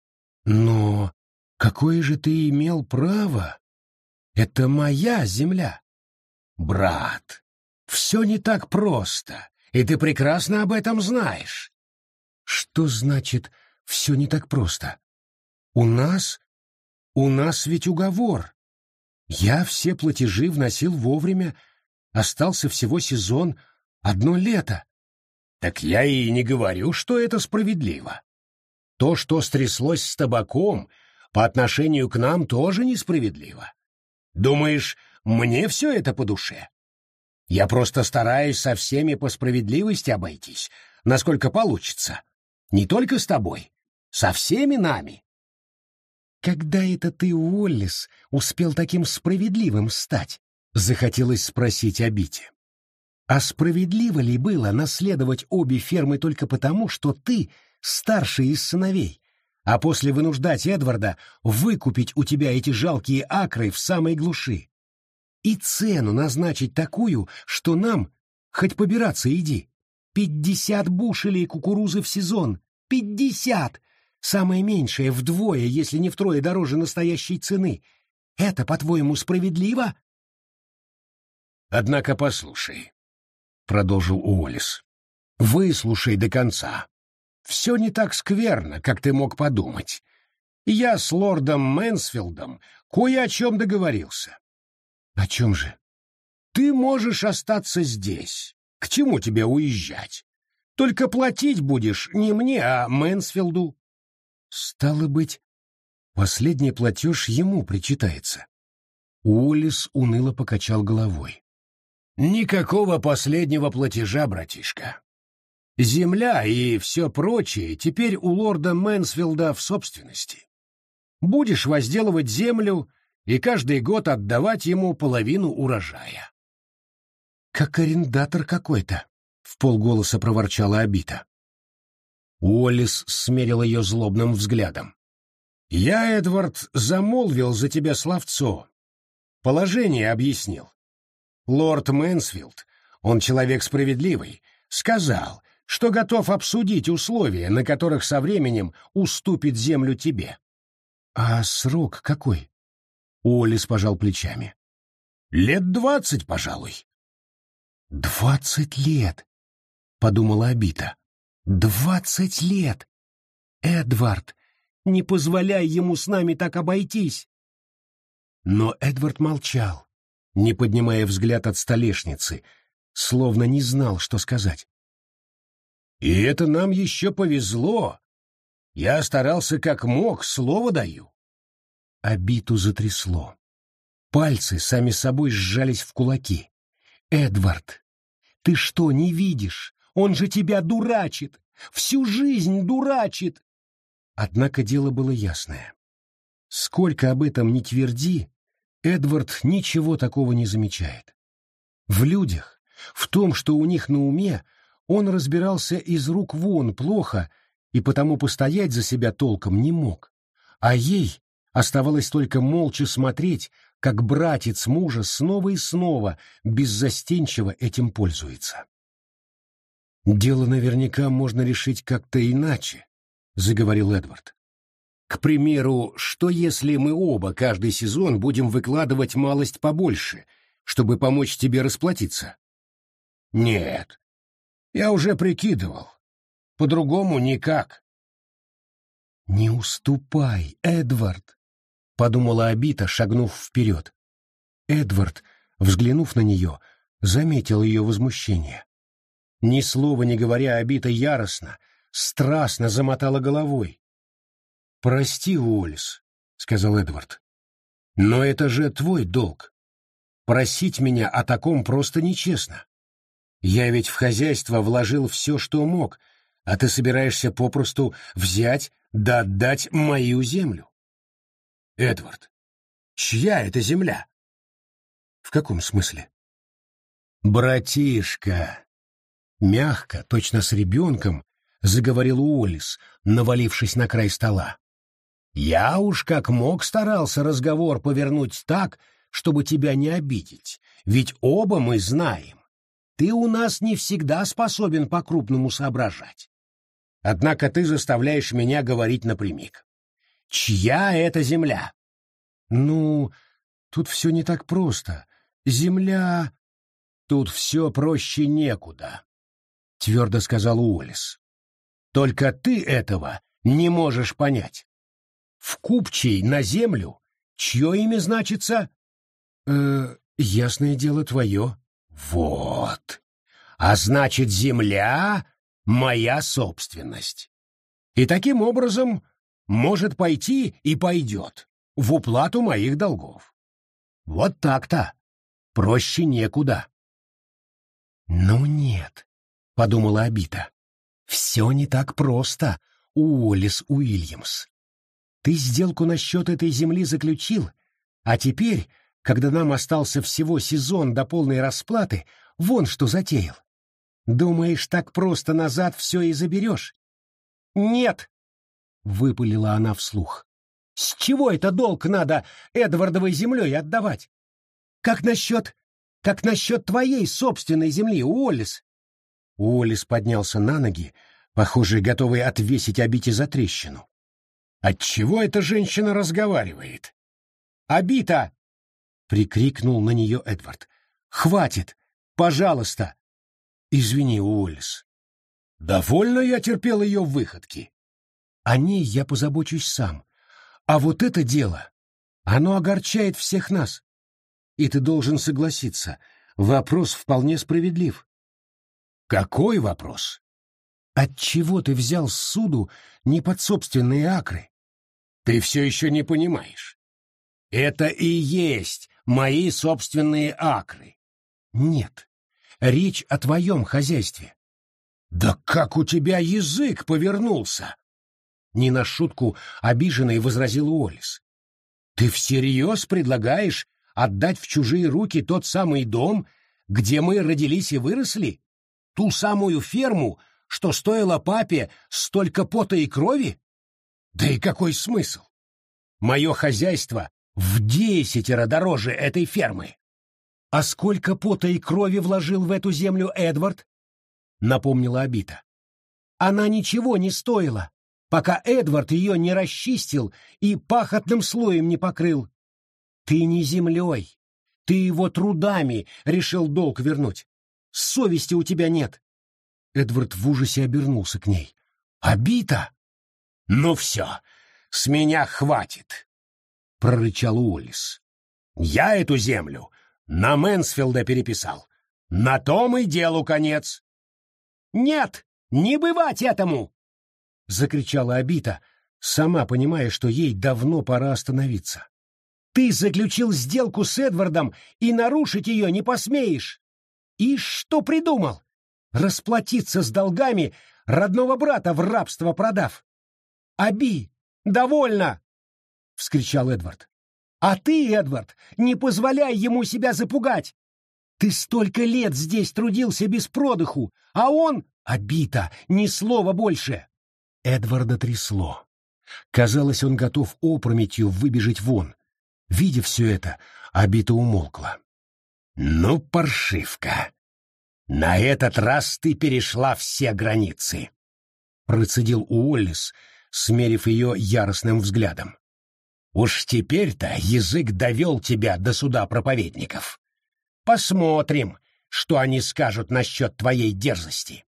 «Но какое же ты имел право? Это моя земля». «Брат, все не так просто, и ты прекрасно об этом знаешь». «Что значит «все не так просто»? У нас ведь уговор. Я все платежи вносил вовремя, остался всего сезон, 1 лето». «Так я и не говорю, что это справедливо. То, что стряслось с табаком, по отношению к нам тоже несправедливо. Думаешь, мне все это по душе? Я просто стараюсь со всеми по справедливости обойтись, насколько получится. Не только с тобой, со всеми нами». «Когда это ты, Уоллес, успел таким справедливым стать?» — захотелось спросить Абите. «А справедливо ли было наследовать обе фермы только потому, что ты старший из сыновей, а после вынуждать Эдварда выкупить у тебя эти жалкие акры в самой глуши. И цену назначить такую, что нам хоть побираться иди. 50 бушелей кукурузы в сезон. 50! Самое меньшее вдвое, если не втрое дороже настоящей цены. Это, по-твоему, справедливо? Однако послушай, — продолжил Уоллес, — выслушай до конца. Все не так скверно, как ты мог подумать. Я с лордом Мэнсфилдом кое о чем договорился. О чем же? Ты можешь остаться здесь. К чему тебе уезжать? Только платить будешь не мне, а Мэнсфилду. Стало быть, последний платеж ему причитается. Уоллес уныло покачал головой. Никакого последнего платежа, братишка. Земля и все прочее теперь у лорда Мэнсфилда в собственности. Будешь возделывать землю и каждый год отдавать ему половину урожая. Как арендатор какой-то, — вполголоса проворчала Абита. Уоллес смерил ее злобным взглядом. Я, Эдвард, замолвил за тебя словцо. Положение объяснил. Лорд Мэнсфилд, он человек справедливый, сказал, что готов обсудить условия, на которых со временем уступит землю тебе. А срок какой? Уоллес пожал плечами. 20 лет, пожалуй. 20 лет, подумала Абита. 20 лет! Эдвард, не позволяй ему с нами так обойтись. Но Эдвард молчал, не поднимая взгляд от столешницы, словно не знал, что сказать. И это нам еще повезло. Я старался как мог, слово даю. Абиту затрясло. Пальцы сами собой сжались в кулаки. Эдвард, ты что, не видишь? Он же тебя дурачит! Всю жизнь дурачит! Однако дело было ясное. Сколько об этом ни тверди, Эдвард ничего такого не замечает. В людях, в том, что у них на уме, он разбирался из рук вон плохо и потому постоять за себя толком не мог. А ей оставалось только молча смотреть, как братец мужа снова и снова беззастенчиво этим пользуется. «Дело наверняка можно решить как-то иначе», — заговорил Эдвард. «К примеру, что если мы оба каждый сезон будем выкладывать малость побольше, чтобы помочь тебе расплатиться?» «Нет, я уже прикидывал. По-другому никак». «Не уступай, Эдвард», — подумала Абита, шагнув вперед. Эдвард, взглянув на нее, заметил ее возмущение. Ни слова не говоря, Абита яростно, страстно замотала головой. «Прости, Уоллес», — сказал Эдвард, — «но это же твой долг. Просить меня о таком просто нечестно. Я ведь в хозяйство вложил все, что мог, а ты собираешься попросту взять да отдать мою землю». «Эдвард, чья это земля?» «В каком смысле?» «Братишка», — мягко, точно с ребенком, заговорил Уоллес, навалившись на край стола. «Я уж как мог старался разговор повернуть так, чтобы тебя не обидеть, ведь оба мы знаем, ты у нас не всегда способен по-крупному соображать. Однако ты заставляешь меня говорить напрямик. Чья это земля?» «Ну, тут все не так просто. Земля...» «Тут все проще некуда», — твердо сказал Уоллес. «Только ты этого не можешь понять. В купчей на землю чье имя значится?» «Ясное дело, твое». «Вот. А значит, земля — моя собственность. И таким образом может пойти и пойдет в уплату моих долгов. Вот так-то. Проще некуда». «Ну нет», — подумала Абита, — «все не так просто, Уоллес Уильямс. Ты сделку насчет этой земли заключил, а теперь, когда нам остался всего сезон до полной расплаты, вон что затеял. Думаешь, так просто назад все и заберешь?» «Нет», — выпалила она вслух. «С чего это долг надо Эдвардовой землей отдавать? Как насчет твоей собственной земли, Уоллес?» Уоллес поднялся на ноги, похоже, готовый отвесить Абите за трещину. «Отчего эта женщина разговаривает?» «Абита!» — прикрикнул на нее Эдвард. «Хватит! Пожалуйста!» «Извини, Уоллес. Довольно я терпел ее выходки. О ней я позабочусь сам. А вот это дело, оно огорчает всех нас. И ты должен согласиться, вопрос вполне справедлив». «Какой вопрос?» «Отчего ты взял с суду не под собственные акры?» «Ты все еще не понимаешь. Это и есть мои собственные акры». «Нет, речь о твоем хозяйстве». «Да как у тебя язык повернулся?» Не на шутку обиженный возразил Уоллес. «Ты всерьез предлагаешь отдать в чужие руки тот самый дом, где мы родились и выросли? Ту самую ферму, что стоила папе столько пота и крови? Да и какой смысл? Мое хозяйство в 10 дороже этой фермы». «А сколько пота и крови вложил в эту землю Эдвард?» — напомнила Абита. «Она ничего не стоила, пока Эдвард ее не расчистил и пахотным слоем не покрыл. Ты не землей, ты его трудами решил долг вернуть. Совести у тебя нет». Эдвард в ужасе обернулся к ней. «Абита!» «Ну все, с меня хватит!» — прорычал Уоллес. «Я эту землю на Мэнсфилда переписал. На том и делу конец». «Нет, не бывать этому!» — закричала Абита, сама понимая, что ей давно пора остановиться. «Ты заключил сделку с Эдвардом и нарушить ее не посмеешь. И что придумал? Расплатиться с долгами, родного брата в рабство продав. Аби, довольно!» — вскричал Эдвард. «А ты, Эдвард, не позволяй ему себя запугать. Ты столько лет здесь трудился без продыху, а он, Абита, ни слова больше». Эдварда трясло. Казалось, он готов опрометью выбежать вон. Видя все это, Абита умолкла. «Ну, паршивка, на этот раз ты перешла все границы», — процедил Уоллес, смерив ее яростным взглядом. «Уж теперь-то язык довел тебя до суда проповедников. Посмотрим, что они скажут насчет твоей дерзости».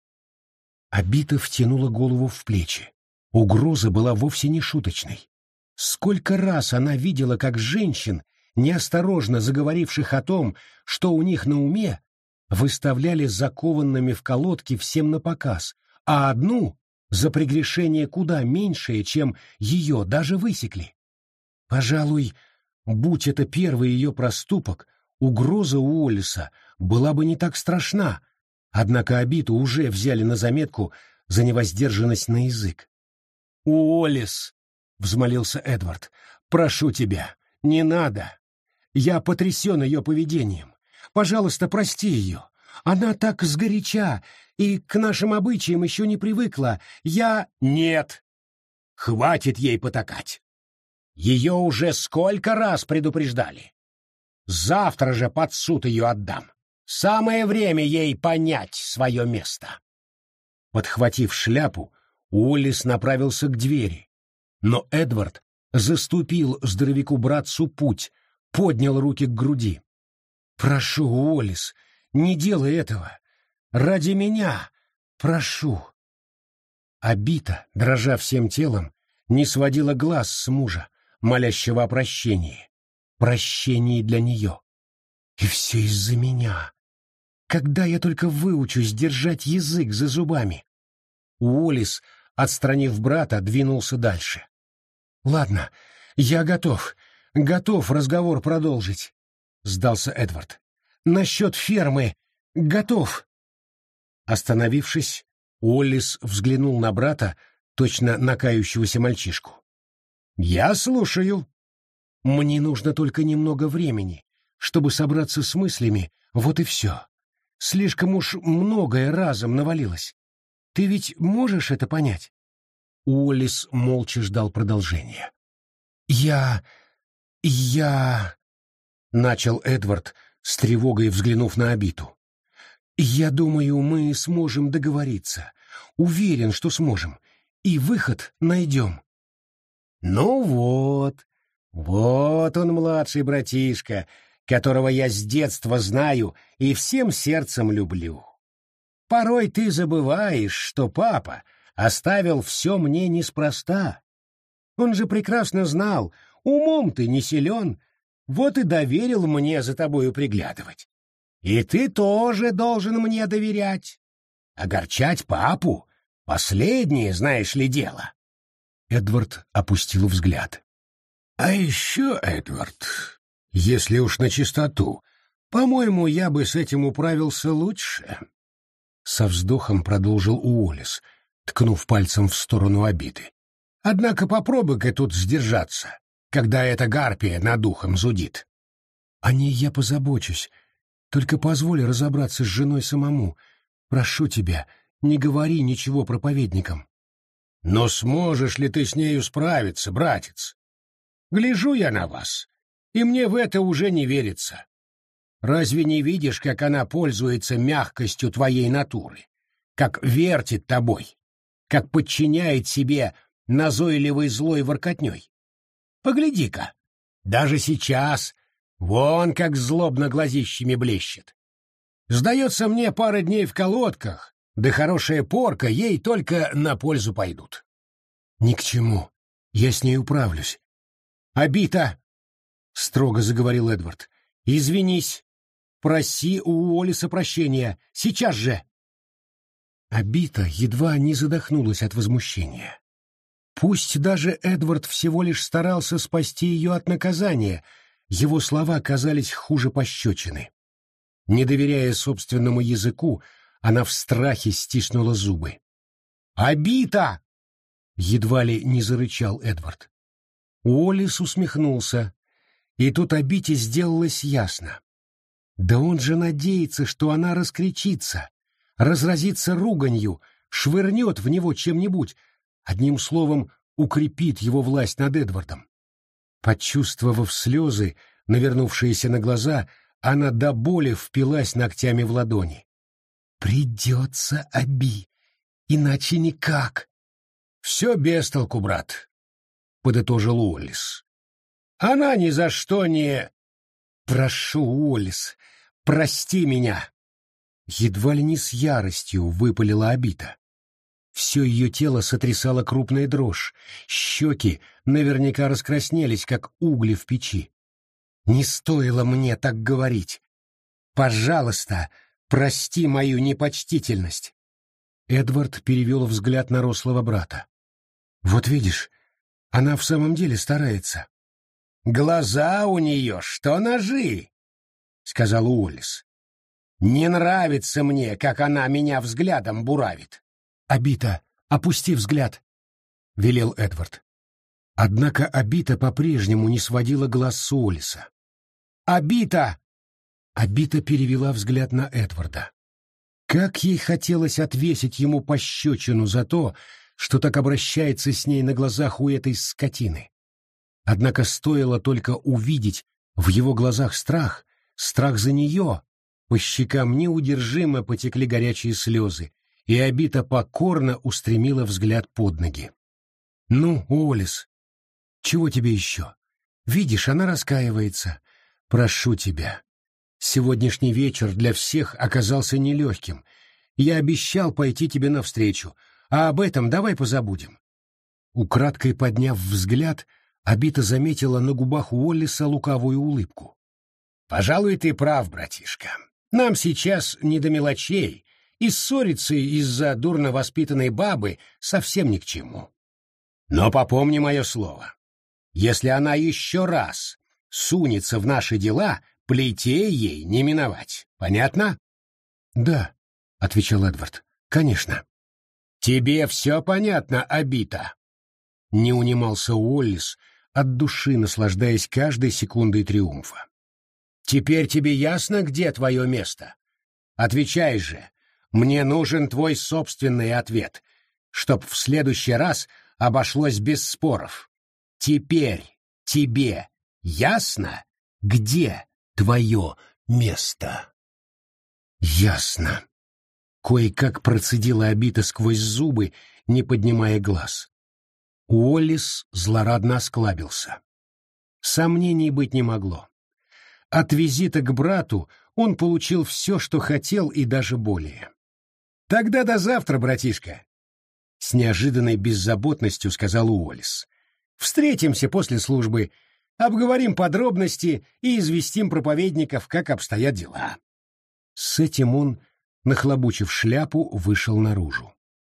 Абита втянула голову в плечи. Угроза была вовсе не шуточной. Сколько раз она видела, как женщин, неосторожно заговоривших о том, что у них на уме, выставляли закованными в колодки всем напоказ, а одну за прегрешение куда меньшее, чем ее, даже высекли. Пожалуй, будь это первый ее проступок, угроза Уоллеса была бы не так страшна, однако Абиту уже взяли на заметку за невоздержанность на язык. «Уоллес!» — взмолился Эдвард. «Прошу тебя, не надо. Я потрясен ее поведением. Пожалуйста, прости ее. Она так сгоряча и к нашим обычаям еще не привыкла. Нет! Хватит ей потакать. Ее уже сколько раз предупреждали. Завтра же под суд ее отдам. Самое время ей понять свое место». Подхватив шляпу, Уоллес направился к двери, но Эдвард заступил здоровяку-братцу путь, поднял руки к груди. «Прошу, Уоллес, не делай этого. Ради меня, прошу». Абита, дрожа всем телом, не сводила глаз с мужа, молящего о прощении. Прощении для нее. И все из-за меня. Когда я только выучусь держать язык за зубами? Уоллес, отстранив брата, двинулся дальше. «Ладно, я готов разговор продолжить», — сдался Эдвард. «Насчет фермы готов». Остановившись, Уоллес взглянул на брата, точно на кающегося мальчишку. «Я слушаю». «Мне нужно только немного времени, чтобы собраться с мыслями, вот и все. Слишком уж многое разом навалилось. Ты ведь можешь это понять?» Уоллес молча ждал продолжения. «Я... — начал Эдвард, с тревогой взглянув на Абиту. «Я думаю, мы сможем договориться. Уверен, что сможем. И выход найдем». «Ну вот, вот он, младший братишка, которого я с детства знаю и всем сердцем люблю. Порой ты забываешь, что папа оставил все мне неспроста. Он же прекрасно знал, умом ты не силен, вот и доверил мне за тобою приглядывать. И ты тоже должен мне доверять. Огорчать папу — последнее, знаешь ли, дело». Эдвард опустил взгляд. «А еще, Эдвард, если уж на чистоту, по-моему, я бы с этим управился лучше». Со вздохом продолжил Уоллес, ткнув пальцем в сторону Абиты. «Однако попробуй-ка тут сдержаться, когда эта гарпия над ухом зудит». «О ней я позабочусь. Только позволь разобраться с женой самому. Прошу тебя, не говори ничего проповедникам». «Но сможешь ли ты с нею справиться, братец? Гляжу я на вас, и мне в это уже не верится. Разве не видишь, как она пользуется мягкостью твоей натуры, как вертит тобой, как подчиняет себе назойливой злой воркотней? Погляди-ка, даже сейчас вон как злобно глазищами блещет. Сдается мне, пара дней в колодках, да хорошая порка ей только на пользу пойдут». «Ни к чему. Я с ней управлюсь». «Абита!» — строго заговорил Эдвард. «Извинись. Проси у Уоллеса прощения. Сейчас же!» Абита едва не задохнулась от возмущения. Пусть даже Эдвард всего лишь старался спасти ее от наказания, его слова казались хуже пощечины. Не доверяя собственному языку, она в страхе стиснула зубы. «Абита!» — едва ли не зарычал Эдвард. Уоллес усмехнулся, и тут Абите сделалось ясно. Да он же надеется, что она раскричится, разразится руганью, швырнет в него чем-нибудь, одним словом, укрепит его власть над Эдвардом. Почувствовав слезы, навернувшиеся на глаза, она до боли впилась ногтями в ладони. «Придется, Аби, иначе никак». «Все без толку, брат», — подытожил Уоллес. «Она ни за что не...» «Прошу, Уоллес, прости меня!» Едва ли не с яростью выпалила Абита. Все ее тело сотрясала крупная дрожь, щеки наверняка раскраснелись, как угли в печи. «Не стоило мне так говорить. Пожалуйста, прости мою непочтительность». Эдвард перевел взгляд на рослого брата. «Вот видишь, она в самом деле старается». «Глаза у нее, что ножи», — сказал Уоллес. «Не нравится мне, как она меня взглядом буравит». «Абита, опусти взгляд», — велел Эдвард. Однако Абита по-прежнему не сводила глаз с Уоллеса. «Абита!» Абита перевела взгляд на Эдварда. Как ей хотелось отвесить ему пощечину за то, что так обращается с ней на глазах у этой скотины. Однако стоило только увидеть в его глазах страх за нее, по щекам неудержимо потекли горячие слезы, и Абита покорно устремила взгляд под ноги. «Ну, Уоллес, чего тебе еще? Видишь, она раскаивается. Прошу тебя. Сегодняшний вечер для всех оказался нелегким. Я обещал пойти тебе навстречу, а об этом давай позабудем». Украдкой подняв взгляд, Абита заметила на губах Уоллеса лукавую улыбку. «Пожалуй, ты прав, братишка. Нам сейчас не до мелочей, и ссориться из-за дурно воспитанной бабы совсем ни к чему. Но попомни мое слово. Если она еще раз сунется в наши дела, плетей ей не миновать. Понятно?» «Да», — отвечал Эдвард, — «конечно». «Тебе все понятно, Абита?» Не унимался Уоллес, от души наслаждаясь каждой секундой триумфа. «Теперь тебе ясно, где твое место? Отвечай же, мне нужен твой собственный ответ, чтоб в следующий раз обошлось без споров. Теперь тебе ясно, где твое место?» «Ясно», — кое-как процедила Абита сквозь зубы, не поднимая глаз. Уоллес злорадно осклабился. Сомнений быть не могло. От визита к брату он получил все, что хотел, и даже более. «Тогда до завтра, братишка», — с неожиданной беззаботностью сказал Уоллес. «Встретимся после службы, обговорим подробности и известим проповедников, как обстоят дела». С этим он, нахлобучив шляпу, вышел наружу.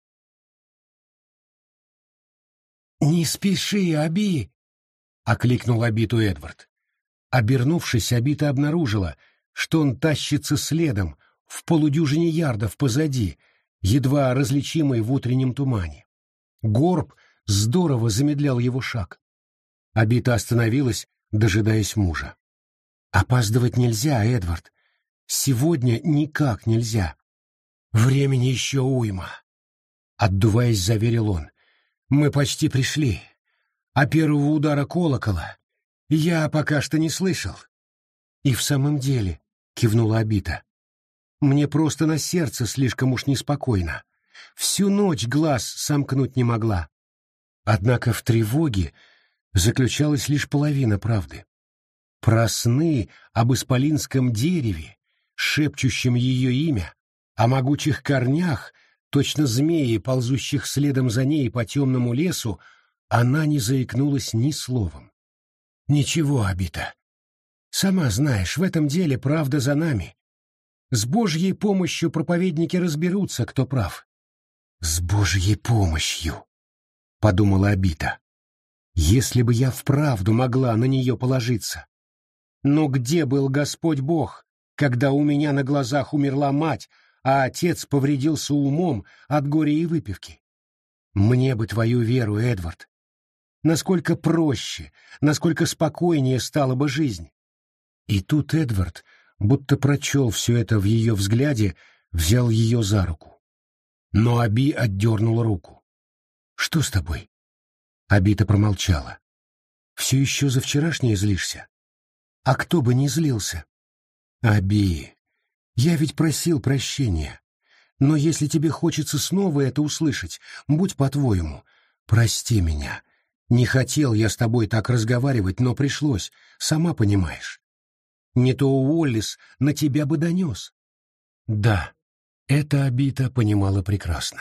«Не спеши, Аби!» — окликнул Абиту Эдвард. Обернувшись, Абита обнаружила, что он тащится следом, в полудюжине ярдов позади, едва различимый в утреннем тумане. Горб здорово замедлял его шаг. Абита остановилась, дожидаясь мужа. «Опаздывать нельзя, Эдвард. Сегодня никак нельзя. Времени еще уйма», — отдуваясь, заверил он. «Мы почти пришли, а первого удара колокола я пока что не слышал». «И в самом деле», — кивнула Абита, — «мне просто на сердце слишком уж неспокойно. Всю ночь глаз сомкнуть не могла». Однако в тревоге заключалась лишь половина правды. Про сны об исполинском дереве, шепчущем ее имя, о могучих корнях, точно змеи, ползущих следом за ней по темному лесу, она не заикнулась ни словом. «Ничего, Абита. Сама знаешь, в этом деле правда за нами. С Божьей помощью проповедники разберутся, кто прав». «С Божьей помощью», — подумала Абита. «Если бы я вправду могла на нее положиться. Но где был Господь Бог, когда у меня на глазах умерла мать, а отец повредился умом от горя и выпивки? Мне бы твою веру, Эдвард. Насколько проще, насколько спокойнее стала бы жизнь». И тут Эдвард, будто прочел все это в ее взгляде, взял ее за руку. Но Аби отдернула руку. «Что с тобой?» Абита промолчала. «Все еще за вчерашнее злишься? А кто бы не злился?» «Аби, я ведь просил прощения. Но если тебе хочется снова это услышать, будь по-твоему. Прости меня. Не хотел я с тобой так разговаривать, но пришлось, сама понимаешь. Не то Уоллес на тебя бы донес». Да, это Абита понимала прекрасно.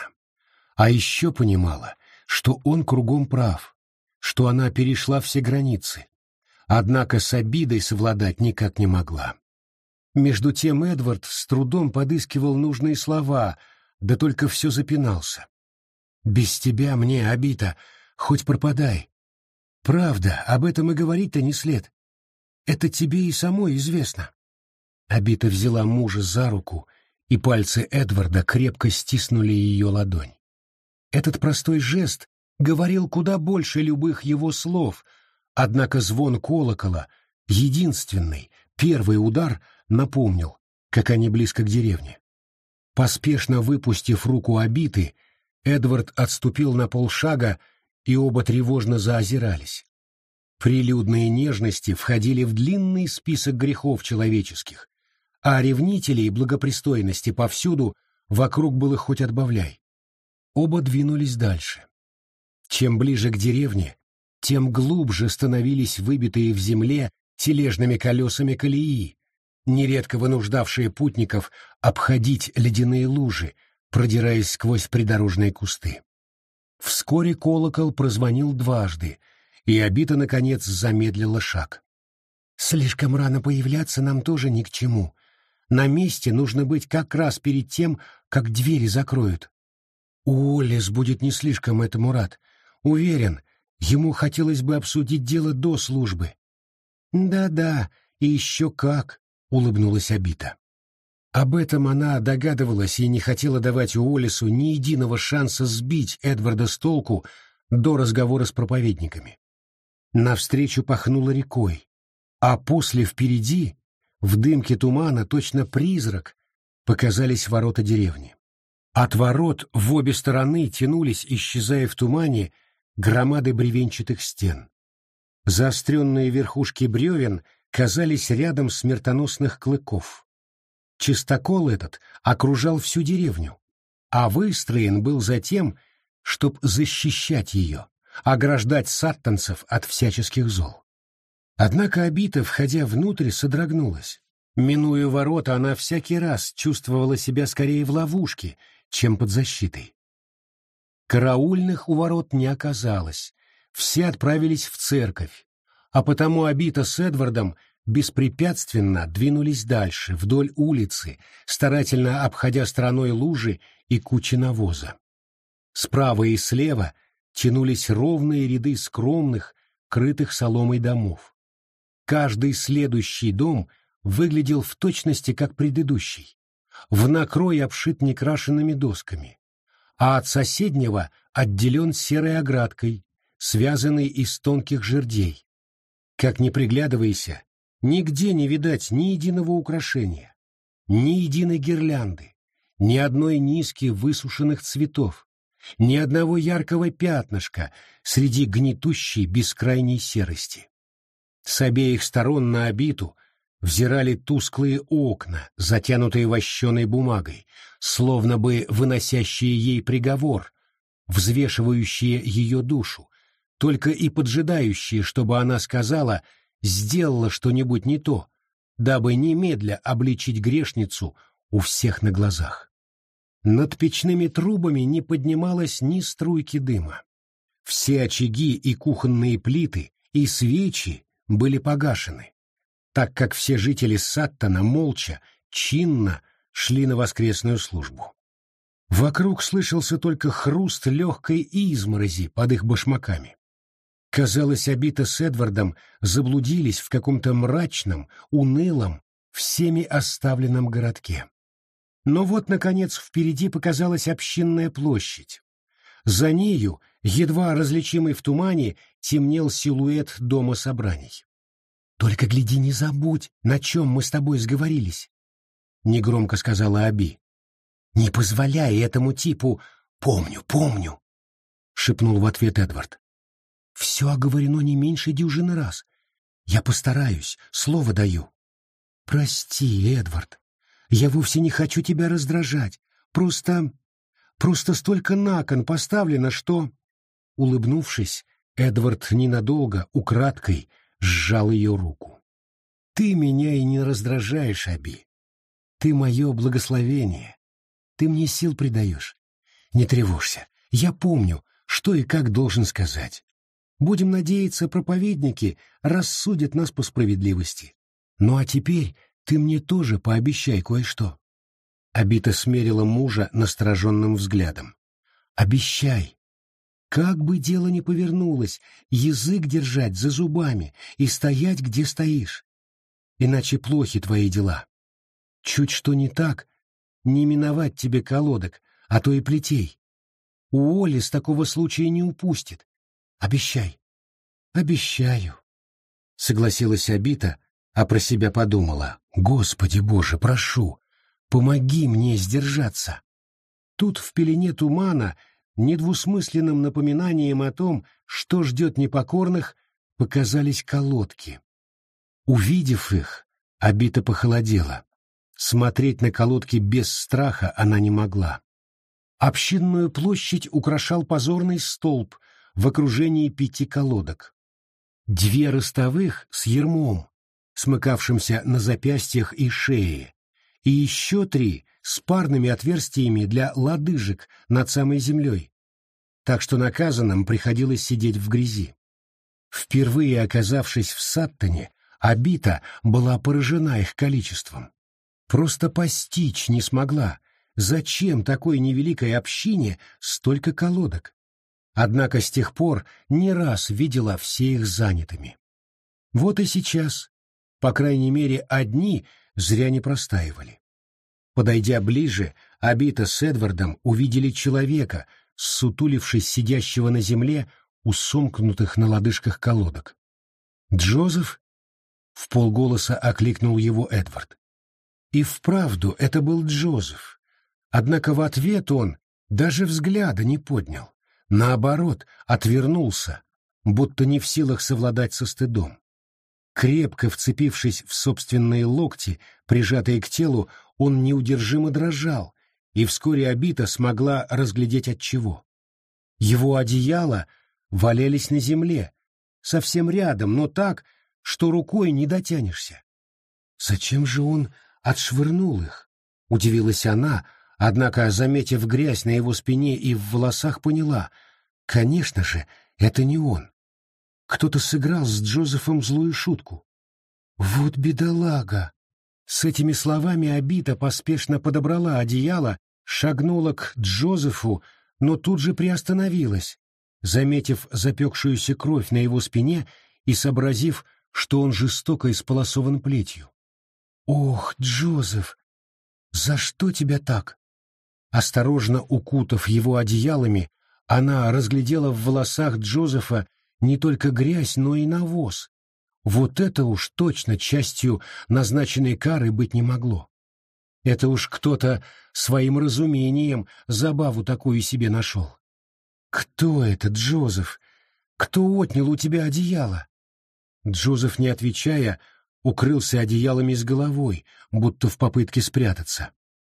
А еще понимала, что он кругом прав, что она перешла все границы. Однако с обидой совладать никак не могла. Между тем Эдвард с трудом подыскивал нужные слова, да только все запинался. «Без тебя мне, Абита, хоть пропадай. Правда, об этом и говорить-то не след. Это тебе и самой известно». Абита взяла мужа за руку, и пальцы Эдварда крепко стиснули ее ладонь. Этот простой жест говорил куда больше любых его слов, однако звон колокола, единственный, первый удар, напомнил, как они близко к деревне. Поспешно выпустив руку Абиты, Эдвард отступил на полшага, и оба тревожно заозирались. Прилюдные нежности входили в длинный список грехов человеческих, а ревнителей благопристойности повсюду вокруг было хоть отбавляй. Оба двинулись дальше. Чем ближе к деревне, тем глубже становились выбитые в земле тележными колесами колеи, нередко вынуждавшие путников обходить ледяные лужи, продираясь сквозь придорожные кусты. Вскоре колокол прозвонил дважды, и Абита, наконец, замедлила шаг. «Слишком рано появляться нам тоже ни к чему. На месте нужно быть как раз перед тем, как двери закроют. Уоллес будет не слишком этому рад. Уверен, ему хотелось бы обсудить дело до службы». «Да-да, и еще как», — улыбнулась Абита. Об этом она догадывалась и не хотела давать Уоллесу ни единого шанса сбить Эдварда с толку до разговора с проповедниками. Навстречу пахнуло рекой, а после впереди, в дымке тумана, точно призрак, показались ворота деревни. От ворот в обе стороны тянулись, исчезая в тумане, громады бревенчатых стен. Заостренные верхушки бревен казались рядом смертоносных клыков. Чистокол этот окружал всю деревню, а выстроен был за тем, чтоб защищать ее, ограждать саттанцев от всяческих зол. Однако Абита, входя внутрь, содрогнулась. Минуя ворота, она всякий раз чувствовала себя скорее в ловушке, чем под защитой. Караульных у ворот не оказалось, все отправились в церковь, а потому Абита с Эдвардом беспрепятственно двинулись дальше, вдоль улицы, старательно обходя стороной лужи и кучи навоза. Справа и слева тянулись ровные ряды скромных, крытых соломой домов. Каждый следующий дом выглядел в точности как предыдущий, в накрой обшит некрашенными досками, а от соседнего отделен серой оградкой, связанной из тонких жердей. Как ни приглядывайся, нигде не видать ни единого украшения, ни единой гирлянды, ни одной низки высушенных цветов, ни одного яркого пятнышка среди гнетущей бескрайней серости. С обеих сторон на Абиту взирали тусклые окна, затянутые вощеной бумагой, словно бы выносящие ей приговор, взвешивающие ее душу, только и поджидающие, чтобы она сказала, сделала что-нибудь не то, дабы немедля обличить грешницу у всех на глазах. Над печными трубами не поднималось ни струйки дыма. Все очаги и кухонные плиты, и свечи были погашены, так как все жители Саттона молча, чинно шли на воскресную службу. Вокруг слышался только хруст легкой изморози под их башмаками. Казалось, Абита с Эдвардом заблудились в каком-то мрачном, унылом, всеми оставленном городке. Но вот, наконец, впереди показалась общинная площадь. За нею, едва различимый в тумане, темнел силуэт дома собраний. «Только гляди, не забудь, на чем мы с тобой сговорились», — негромко сказала Аби. «Не позволяй этому типу...» «Помню», — шепнул в ответ Эдвард. «Все оговорено не меньше дюжины раз. Я постараюсь, слово даю». «Прости, Эдвард, я вовсе не хочу тебя раздражать. Просто столько на кон поставлено, что...» Улыбнувшись, Эдвард ненадолго, украдкой, сжал ее руку. «Ты меня и не раздражаешь, Аби. Ты мое благословение. Ты мне сил придаешь. Не тревожься, я помню, что и как должен сказать. Будем надеяться, проповедники рассудят нас по справедливости. Ну а теперь ты мне тоже пообещай кое-что». Абита смерила мужа настороженным взглядом. «Обещай. Как бы дело ни повернулось, язык держать за зубами и стоять, где стоишь. Иначе плохи твои дела. Чуть что не так, не миновать тебе колодок, а то и плетей. Уолли с такого случая не упустит. Обещай». «Обещаю», — согласилась Абита, а про себя подумала: «Господи Боже, прошу, помоги мне сдержаться». Тут в пелене тумана, недвусмысленным напоминанием о том, что ждет непокорных, показались колодки. Увидев их, Абита похолодела. Смотреть на колодки без страха она не могла. Общинную площадь украшал позорный столб в окружении 5 колодок. 2 ростовых с ярмом, смыкавшимся на запястьях и шее, и еще 3 с парными отверстиями для лодыжек над самой землей, так что наказанным приходилось сидеть в грязи. Впервые оказавшись в Саттоне, Абита была поражена их количеством. Просто постичь не смогла, зачем такой невеликой общине столько колодок. Однако с тех пор не раз видела все их занятыми. Вот и сейчас, по крайней мере, одни зря не простаивали. Подойдя ближе, Абита с Эдвардом увидели человека, ссутулившись сидящего на земле у сомкнутых на лодыжках колодок. «Джозеф?» — вполголоса окликнул его Эдвард. И вправду это был Джозеф, однако в ответ он даже взгляда не поднял, наоборот, отвернулся, будто не в силах совладать со стыдом. Крепко вцепившись в собственные локти, прижатые к телу, он неудержимо дрожал, и вскоре Абита смогла разглядеть отчего. Его одеяла валялись на земле, совсем рядом, но так, что рукой не дотянешься. Зачем же он отшвырнул их? Удивилась она, однако, заметив грязь на его спине и в волосах, поняла. Конечно же, это не он. Кто-то сыграл с Джозефом злую шутку. Вот бедолага! С этими словами Абита поспешно подобрала одеяло, шагнула к Джозефу, но тут же приостановилась, заметив запекшуюся кровь на его спине и сообразив, что он жестоко исполосован плетью. «Ох, Джозеф, за что тебя так?» Осторожно укутав его одеялами, она разглядела в волосах Джозефа не только грязь, но и навоз. Вот это уж точно частью назначенной кары быть не могло. Это уж кто-то своим разумением забаву такую себе нашел. «Кто это, Джозеф? Кто отнял у тебя одеяло?» Джозеф, не отвечая, укрылся одеялами с головой, будто в попытке спрятаться.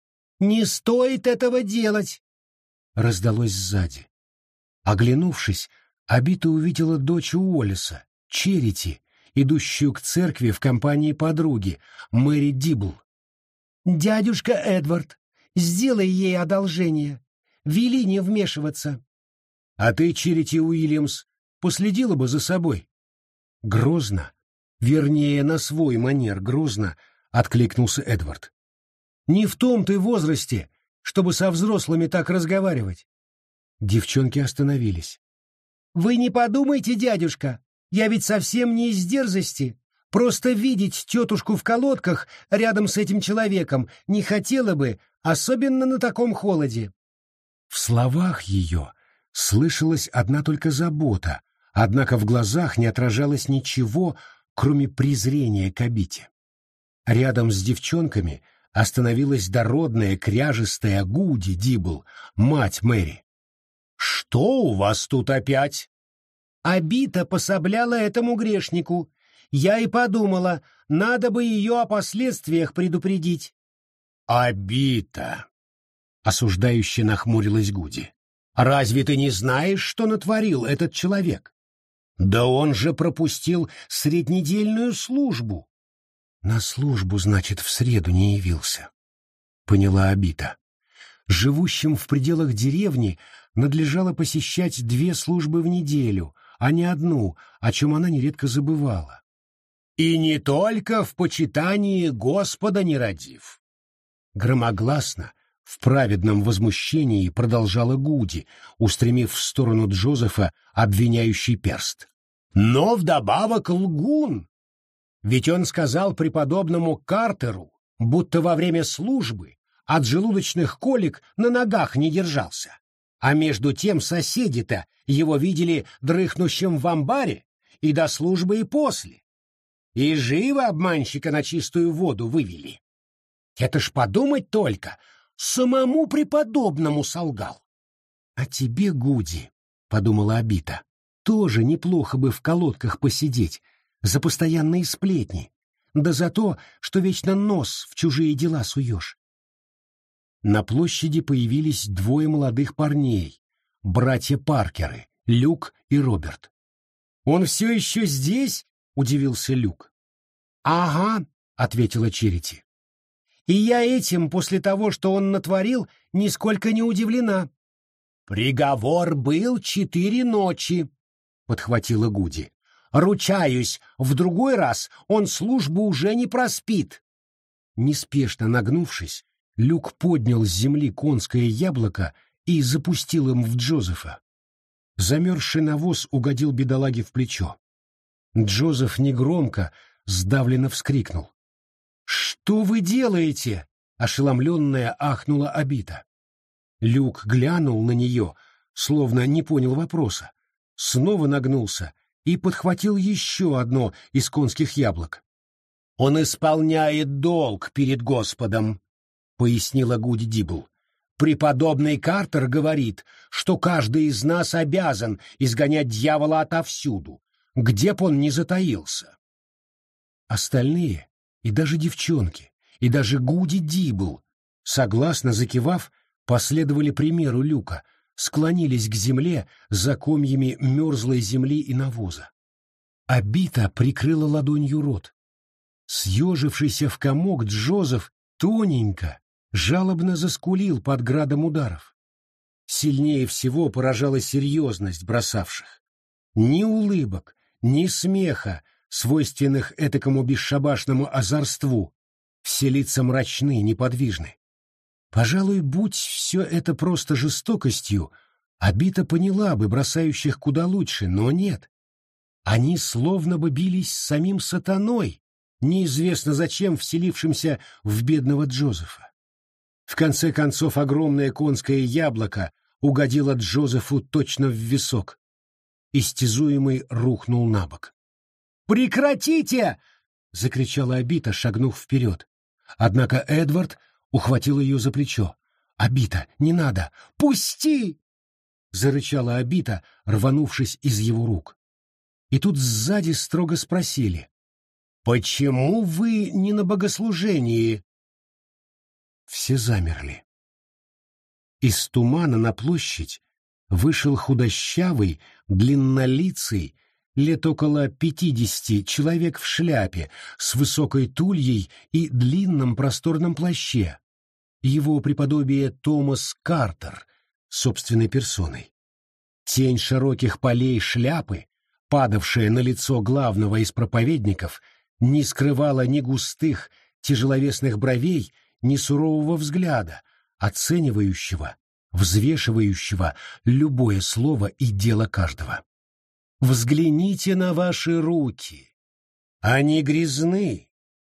«Не стоит этого делать!» — раздалось сзади. Оглянувшись, Абита увидела дочь Уоллеса, Черити, идущую к церкви в компании подруги, Мэри Дибл. «Дядюшка Эдвард, сделай ей одолжение. Вели не вмешиваться». «А ты, Черити Уильямс, последила бы за собой». Грозно, вернее, на свой манер грозно, откликнулся Эдвард. «Не в том ты возрасте, чтобы со взрослыми так разговаривать». Девчонки остановились. «Вы не подумайте, дядюшка, я ведь совсем не из дерзости. Просто видеть тетушку в колодках рядом с этим человеком не хотела бы, особенно на таком холоде». В словах ее слышалась одна только забота, однако в глазах не отражалось ничего, кроме презрения к Абите. Рядом с девчонками остановилась дородная кряжестая Гуди Дибл, мать Мэри. «Что у вас тут опять?» Абита пособляла этому грешнику. Я и подумала, надо бы ее о последствиях предупредить. «Абита!» — осуждающе нахмурилась Гуди. «Разве ты не знаешь, что натворил этот человек? Да он же пропустил среднедельную службу». «На службу, значит, в среду не явился», — поняла Абита. Живущим в пределах деревни надлежало посещать 2 службы в неделю, а не одну, о чем она нередко забывала. «И не только в почитании Господа не родив». Громогласно, в праведном возмущении продолжала Гуди, устремив в сторону Джозефа обвиняющий перст. «Но вдобавок лгун. Ведь он сказал преподобному Картеру, будто во время службы от желудочных колик на ногах не держался. А между тем соседи-то его видели дрыхнущим в амбаре и до службы, и после. И живо обманщика на чистую воду вывели. Это ж подумать только, самому преподобному солгал». «А тебе, Гуди, — подумала Абита, — тоже неплохо бы в колодках посидеть за постоянные сплетни, да за то, что вечно нос в чужие дела суешь». На площади появились 2 молодых парней, братья Паркеры, Люк и Роберт. «Он все еще здесь?» — удивился Люк. «Ага», — ответила Черити. «И я этим, после того, что он натворил, нисколько не удивлена». «Приговор был 4 ночи», — подхватила Гуди. «Ручаюсь, в другой раз он службу уже не проспит». Неспешно нагнувшись, Люк поднял с земли конское яблоко и запустил им в Джозефа. Замерзший навоз угодил бедолаге в плечо. Джозеф негромко, сдавленно вскрикнул. «Что вы делаете?» — ошеломленная ахнула Абита. Люк глянул на нее, словно не понял вопроса, снова нагнулся и подхватил еще одно из конских яблок. «Он исполняет долг перед Господом», — пояснила Гуди Дибл. Преподобный Картер говорит, что каждый из нас обязан изгонять дьявола отовсюду, где б он ни затаился. Остальные, и даже девчонки, и даже Гуди Дибл, согласно закивав, последовали примеру Люка, склонились к земле за комьями мерзлой земли и навоза. Абита прикрыла ладонью рот. Съежившийся в комок Джозеф тоненько, жалобно заскулил под градом ударов. Сильнее всего поражала серьезность бросавших. Ни улыбок, ни смеха, свойственных этакому бесшабашному озорству. Все лица мрачны, неподвижны. Пожалуй, будь все это просто жестокостью, Абита поняла бы бросающих куда лучше, но нет. Они словно бы бились с самим сатаной, неизвестно зачем вселившимся в бедного Джозефа. В конце концов, огромное конское яблоко угодило Джозефу точно в висок. Истязуемый рухнул на бок. «Прекратите!» — закричала Абита, шагнув вперед. Однако Эдвард ухватил ее за плечо. «Абита, не надо! Пусти!» — зарычала Абита, рванувшись из его рук. И тут сзади строго спросили: «Почему вы не на богослужении?» Все замерли. Из тумана на площадь вышел худощавый, длиннолицый, лет около 50 человек в шляпе, с высокой тульей и длинном просторном плаще. Его преподобие Томас Картер собственной персоной. Тень широких полей шляпы, падавшая на лицо главного из проповедников, не скрывала ни густых, тяжеловесных бровей, ни сурового взгляда, оценивающего, взвешивающего любое слово и дело каждого. «Взгляните на ваши руки! Они грязны!»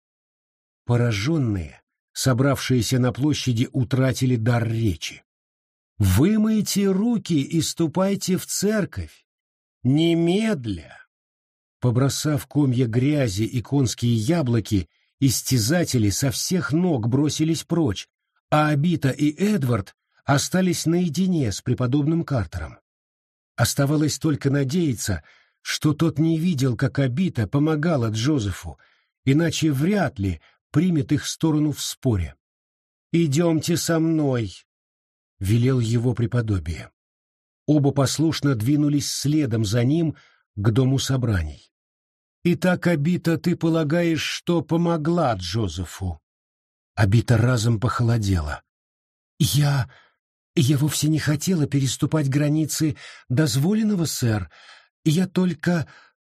Пораженные, собравшиеся на площади, утратили дар речи. «Вымойте руки и ступайте в церковь! Немедля!» Побросав комья грязи и конские яблоки, истязатели со всех ног бросились прочь, а Абита и Эдвард остались наедине с преподобным Картером. Оставалось только надеяться, что тот не видел, как Абита помогала Джозефу, иначе вряд ли примет их сторону в споре. «Идемте со мной», — велел его преподобие. Оба послушно двинулись следом за ним к дому собраний. «Итак, Абита, ты полагаешь, что помогла Джозефу?» Абита разом похолодела. «Я вовсе не хотела переступать границы дозволенного, сэр. Я только...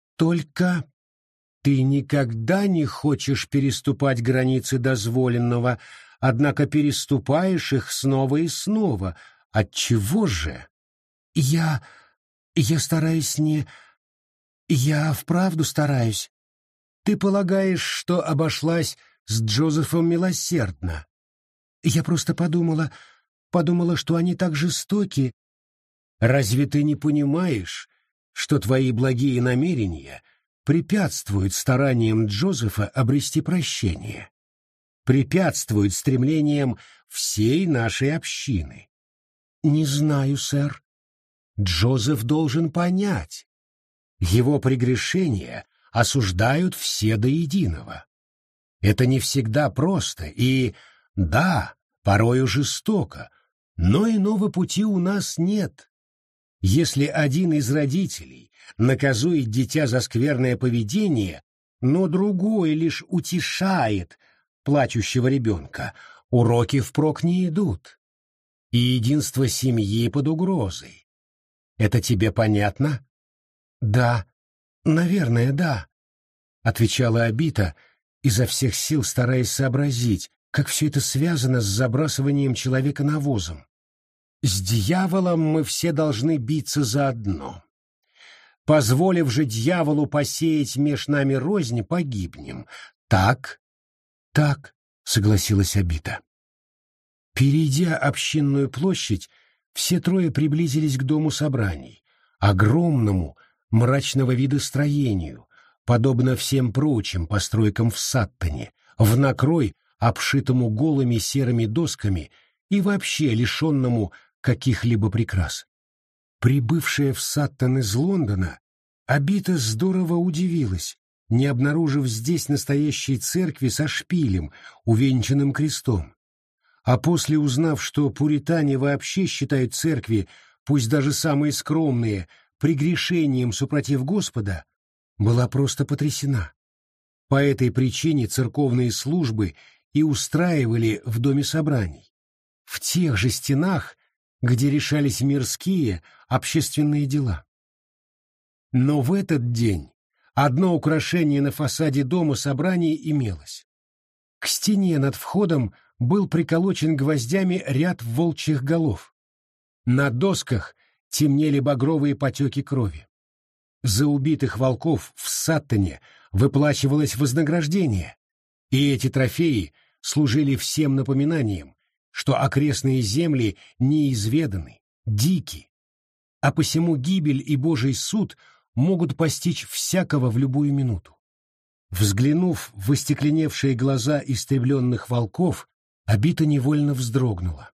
Ты никогда не хочешь переступать границы дозволенного, однако переступаешь их снова и снова. Отчего же?» Я стараюсь не... Я вправду стараюсь. Ты полагаешь, что обошлась с Джозефом милосердно? Я просто подумала, что они так жестоки. Разве ты не понимаешь, что твои благие намерения препятствуют стараниям Джозефа обрести прощение, препятствуют стремлениям всей нашей общины? Не знаю, сэр. Джозеф должен понять. Его прегрешения осуждают все до единого. Это не всегда просто и, да, порою жестоко, но иного пути у нас нет. Если один из родителей наказует дитя за скверное поведение, но другой лишь утешает плачущего ребенка, уроки впрок не идут. И единство семьи под угрозой. Это тебе понятно? «Да, наверное, да», — отвечала Абита, изо всех сил стараясь сообразить, как все это связано с забрасыванием человека навозом. «С дьяволом мы все должны биться заодно. Позволив же дьяволу посеять меж нами рознь, погибнем. Так?» «Так», — согласилась Абита. Перейдя общинную площадь, все трое приблизились к дому собраний, огромному, мрачного вида строению, подобно всем прочим постройкам в Саттоне, в накрой, обшитому голыми серыми досками и вообще лишенному каких-либо прикрас. Прибывшая в Саттон из Лондона, Абита здорово удивилась, не обнаружив здесь настоящей церкви со шпилем, увенчанным крестом. А после, узнав, что пуритане вообще считают церкви, пусть даже самые скромные, прегрешением супротив Господа, была просто потрясена. По этой причине церковные службы и устраивали в доме собраний, в тех же стенах, где решались мирские, общественные дела. Но в этот день одно украшение на фасаде дома собраний имелось. К стене над входом был приколочен гвоздями ряд волчьих голов. На досках темнели багровые потеки крови. За убитых волков в Саттоне выплачивалось вознаграждение, и эти трофеи служили всем напоминанием, что окрестные земли неизведаны, дики, а посему гибель и Божий суд могут постичь всякого в любую минуту. Взглянув в остекленевшие глаза истребленных волков, Абита невольно вздрогнула.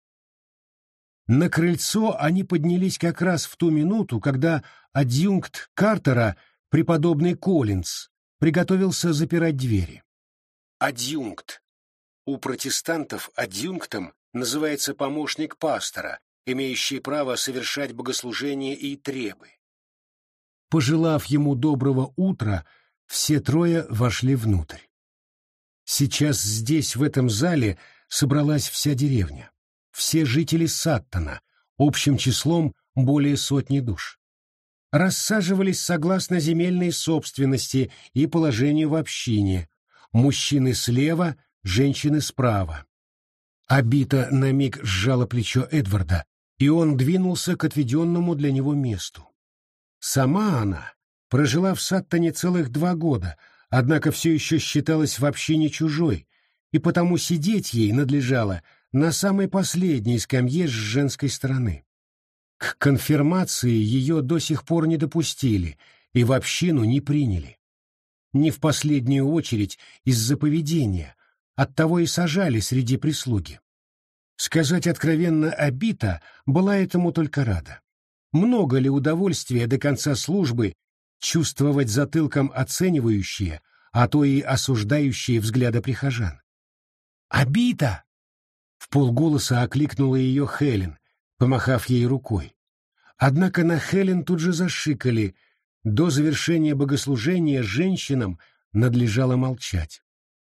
На крыльцо они поднялись как раз в ту минуту, когда адъюнкт Картера, преподобный Коллинз, приготовился запирать двери. Адъюнкт. У протестантов адъюнктом называется помощник пастора, имеющий право совершать богослужения и требы. Пожелав ему доброго утра, все трое вошли внутрь. Сейчас здесь, в этом зале, собралась вся деревня, все жители Саттона, общим числом более 100 душ. Рассаживались согласно земельной собственности и положению в общине, мужчины слева, женщины справа. Абита на миг сжала плечо Эдварда, и он двинулся к отведенному для него месту. Сама она прожила в Саттоне целых 2 года, однако все еще считалась в общине чужой, и потому сидеть ей надлежало на самой последней скамье с женской стороны. К конфирмации ее до сих пор не допустили и в общину не приняли. Не в последнюю очередь из-за поведения, оттого и сажали среди прислуги. Сказать откровенно, Абита была этому только рада. Много ли удовольствия до конца службы чувствовать затылком оценивающие, а то и осуждающие взгляды прихожан? «Абита!» — вполголоса окликнула ее Хелен, помахав ей рукой. Однако на Хелен тут же зашикали. До завершения богослужения женщинам надлежало молчать.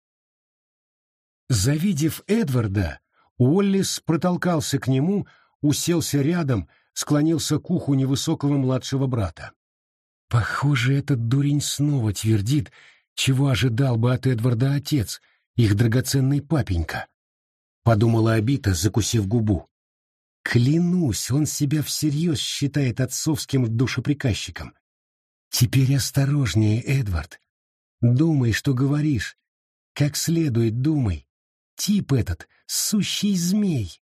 Завидев Эдварда, Уоллис протолкался к нему, уселся рядом, склонился к уху невысокого младшего брата. Похоже, этот дурень снова твердит, чего ожидал бы от Эдварда отец, их драгоценный папенька, — подумала Абита, закусив губу. Клянусь, он себя всерьез считает отцовским душеприказчиком. Теперь осторожнее, Эдвард. Думай, что говоришь. Как следует думай. Тип этот — сущий змей.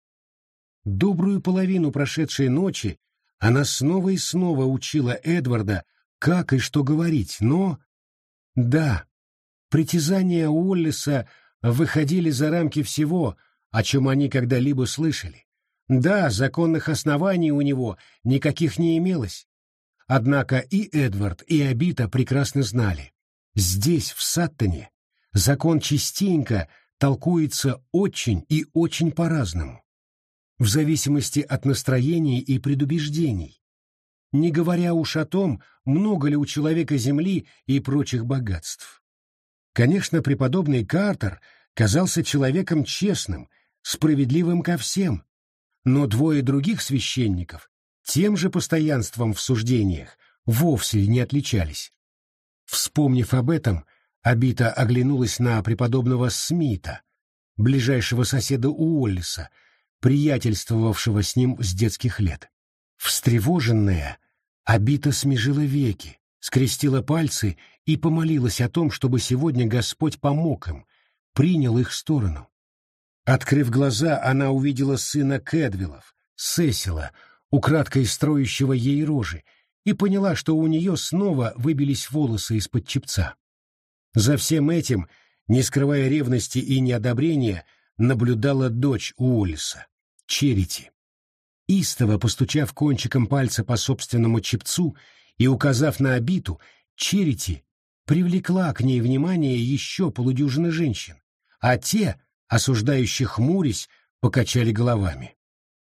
Добрую половину прошедшей ночи она снова и снова учила Эдварда, как и что говорить, но... Да, притязания Уоллиса выходили за рамки всего, о чем они когда-либо слышали. Да, законных оснований у него никаких не имелось. Однако и Эдвард, и Абита прекрасно знали. Здесь, в Саттоне, закон частенько толкуется очень и очень по-разному, в зависимости от настроений и предубеждений, не говоря уж о том, много ли у человека земли и прочих богатств. Конечно, преподобный Картер казался человеком честным, справедливым ко всем, но 2 других священников тем же постоянством в суждениях вовсе не отличались. Вспомнив об этом, Абита оглянулась на преподобного Смита, ближайшего соседа Уоллиса, приятельствовавшего с ним с детских лет. Встревоженная, Абита смежила веки, скрестила пальцы и помолилась о том, чтобы сегодня Господь помог им, принял их сторону. Открыв глаза, она увидела сына Кэдвиллов, Сесила, украдкой строящего ей рожи, и поняла, что у нее снова выбились волосы из-под чепца. За всем этим, не скрывая ревности и неодобрения, наблюдала дочь Уоллиса, Черити. Истово постучав кончиком пальца по собственному чепцу и указав на Абиту, Черити привлекла к ней внимание еще полудюжины женщин, а те, осуждающие хмурясь, покачали головами.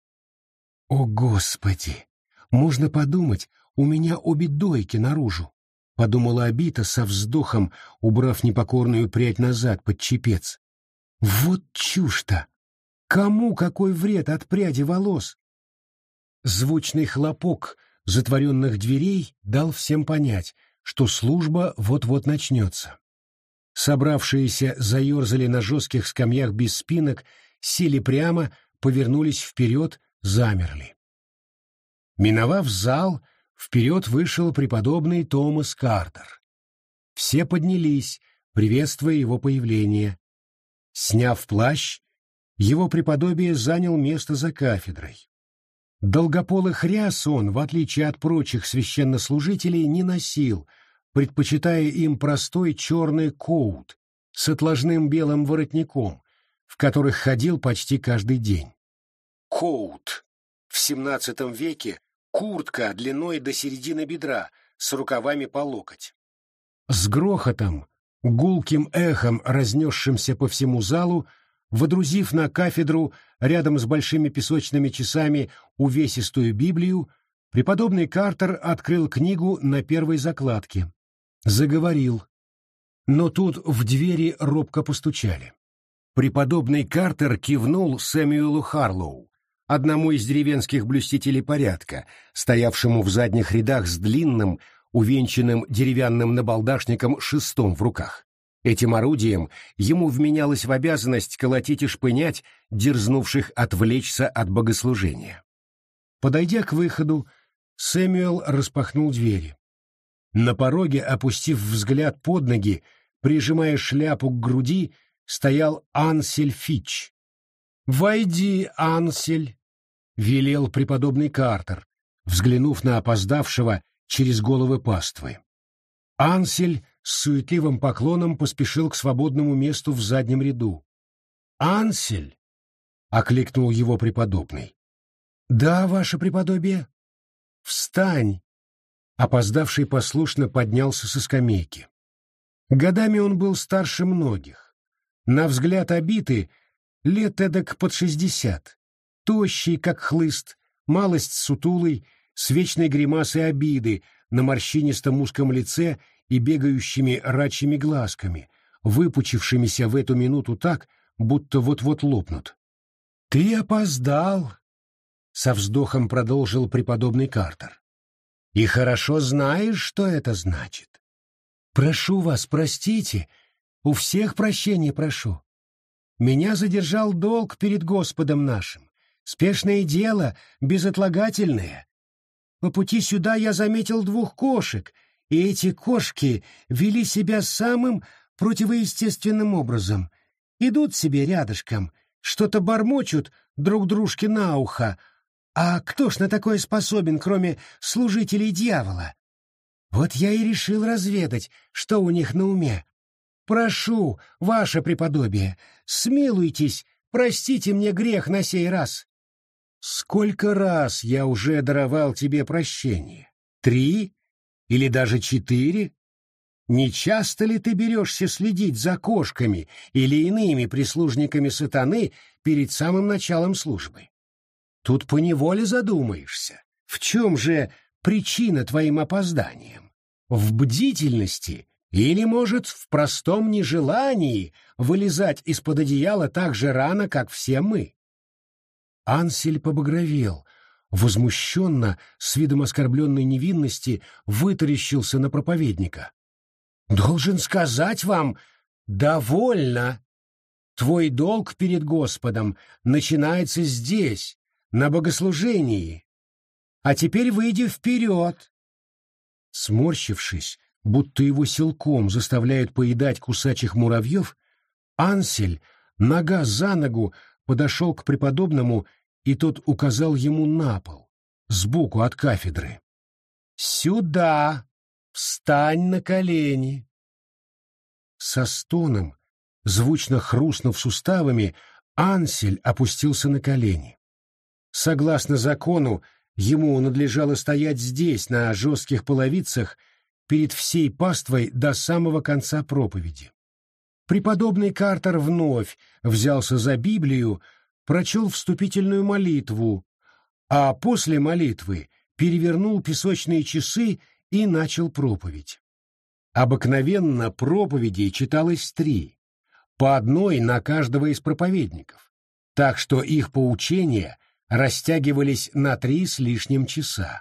«О, Господи! Можно подумать, у меня обе дойки наружу!» — подумала Абита со вздохом, убрав непокорную прядь назад под чепец. «Вот чушь-то! Кому какой вред от пряди волос?» Звучный хлопок затворенных дверей дал всем понять, что служба вот-вот начнется. Собравшиеся заерзали на жестких скамьях без спинок, сели прямо, повернулись вперед, замерли. Миновав зал, вперед вышел преподобный Томас Картер. Все поднялись, приветствуя его появление. Сняв плащ, его преподобие занял место за кафедрой. Долгополых ряс он, в отличие от прочих священнослужителей, не носил, предпочитая им простой черный коут с отложным белым воротником, в которых ходил почти каждый день. Коут. В XVII веке куртка длиной до середины бедра, с рукавами по локоть. С грохотом, гулким эхом, разнесшимся по всему залу, водрузив на кафедру рядом с большими песочными часами увесистую Библию, преподобный Картер открыл книгу на первой закладке. Заговорил. Но тут в двери робко постучали. Преподобный Картер кивнул Сэмюэлу Харлоу, одному из деревенских блюстителей порядка, стоявшему в задних рядах с длинным, увенчанным деревянным набалдашником шестом в руках. Этим орудием ему вменялось в обязанность колотить и шпынять дерзнувших отвлечься от богослужения. Подойдя к выходу, Сэмюэл распахнул двери. На пороге, опустив взгляд под ноги, прижимая шляпу к груди, стоял Ансель Фич. «Войди, Ансель!» — велел преподобный Картер, взглянув на опоздавшего через головы паствы. Ансель с суетливым поклоном поспешил к свободному месту в заднем ряду. «Ансель!» — окликнул его преподобный. «Да, ваше преподобие?» «Встань!» Опоздавший послушно поднялся со скамейки. Годами он был старше многих. На взгляд Абиты лет эдак под 60. Тощий, как хлыст, малость сутулый, с вечной гримасой обиды на морщинистом узком лице и бегающими рачьими глазками, выпучившимися в эту минуту так, будто вот-вот лопнут. «Ты опоздал!» — со вздохом продолжил преподобный Картер. «И хорошо знаешь, что это значит. Прошу вас, простите, у всех прощения прошу. Меня задержал долг перед Господом нашим, спешное дело, безотлагательное. По пути сюда я заметил 2 кошек, и эти кошки вели себя самым противоестественным образом. Идут себе рядышком, что-то бормочут друг дружке на ухо. А кто ж на такое способен, кроме служителей дьявола? Вот я и решил разведать, что у них на уме. Прошу, ваше преподобие, смилуйтесь, простите мне грех на сей раз». «Сколько раз я уже даровал тебе прощение? 3 или даже 4? Не часто ли ты берешься следить за кошками или иными прислужниками сатаны перед самым началом службы? Тут поневоле задумаешься, в чем же причина твоим опозданиям? В бдительности или, может, в простом нежелании вылезать из-под одеяла так же рано, как все мы?» Ансель побагровел, возмущенно, с видом оскорбленной невинности, вытаращился на проповедника. «Должен сказать вам, довольно. Твой долг перед Господом начинается здесь, на богослужении. А теперь выйди вперед!» Сморщившись, будто его силком заставляют поедать кусачих муравьев, Ансель, нога за ногу, подошел к преподобному, и тот указал ему на пол, сбоку от кафедры. «Сюда! Встань на колени!» Со стоном, звучно хрустнув суставами, Ансель опустился на колени. Согласно закону, ему надлежало стоять здесь, на жестких половицах, перед всей паствой до самого конца проповеди. Преподобный Картер вновь взялся за Библию, прочел вступительную молитву, а после молитвы перевернул песочные часы и начал проповедь. Обыкновенно проповедей читалось 3, по одной на каждого из проповедников, так что их поучения растягивались на 3 с лишним часа.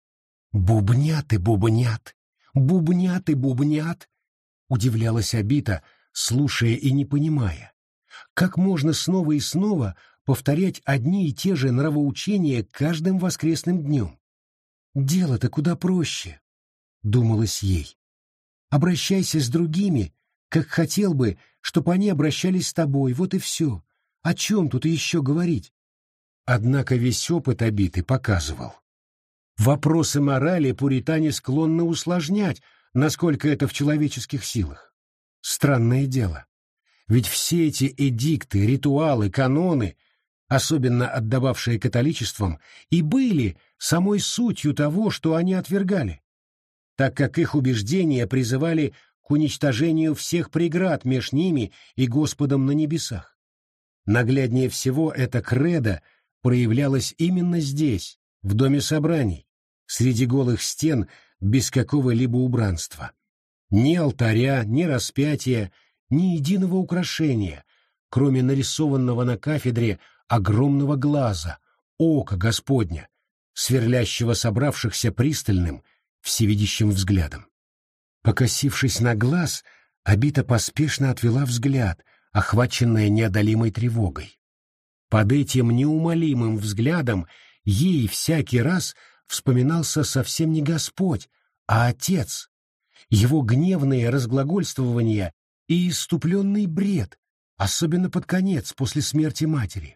«Бубнят и бубнят, бубнят и бубнят», — удивлялась Абита, слушая и не понимая, как можно снова и снова повторять одни и те же нравоучения каждым воскресным днем. «Дело-то куда проще», — думалось ей. «Обращайся с другими, как хотел бы, чтобы они обращались с тобой, вот и все. О чем тут еще говорить?» Однако весь опыт Абиты показывал. Вопросы морали пуритане склонны усложнять, насколько это в человеческих силах. Странное дело. Ведь все эти эдикты, ритуалы, каноны, особенно отдававшие католичеством, и были самой сутью того, что они отвергали, так как их убеждения призывали к уничтожению всех преград меж ними и Господом на небесах. Нагляднее всего это кредо проявлялось именно здесь, в доме собраний, среди голых стен, без какого-либо убранства. Ни алтаря, ни распятия, ни единого украшения, кроме нарисованного на кафедре огромного глаза, ока Господня, сверлящего собравшихся пристальным, всевидящим взглядом. Покосившись на глаз, Абита поспешно отвела взгляд, охваченная неодолимой тревогой. Под этим неумолимым взглядом ей всякий раз вспоминался совсем не Господь, а Отец, его гневные разглагольствования и исступленный бред, особенно под конец, после смерти матери.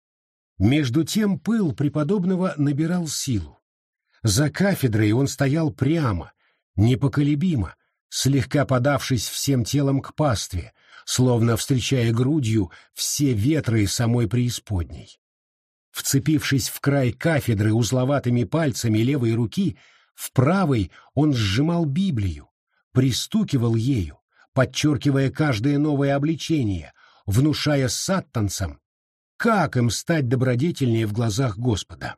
Между тем пыл преподобного набирал силу. За кафедрой он стоял прямо, непоколебимо, слегка подавшись всем телом к пастве, словно встречая грудью все ветры самой преисподней. Вцепившись в край кафедры узловатыми пальцами левой руки, в правой он сжимал Библию, пристукивал ею, подчеркивая каждое новое обличение, внушая саттанцам, как им стать добродетельнее в глазах Господа.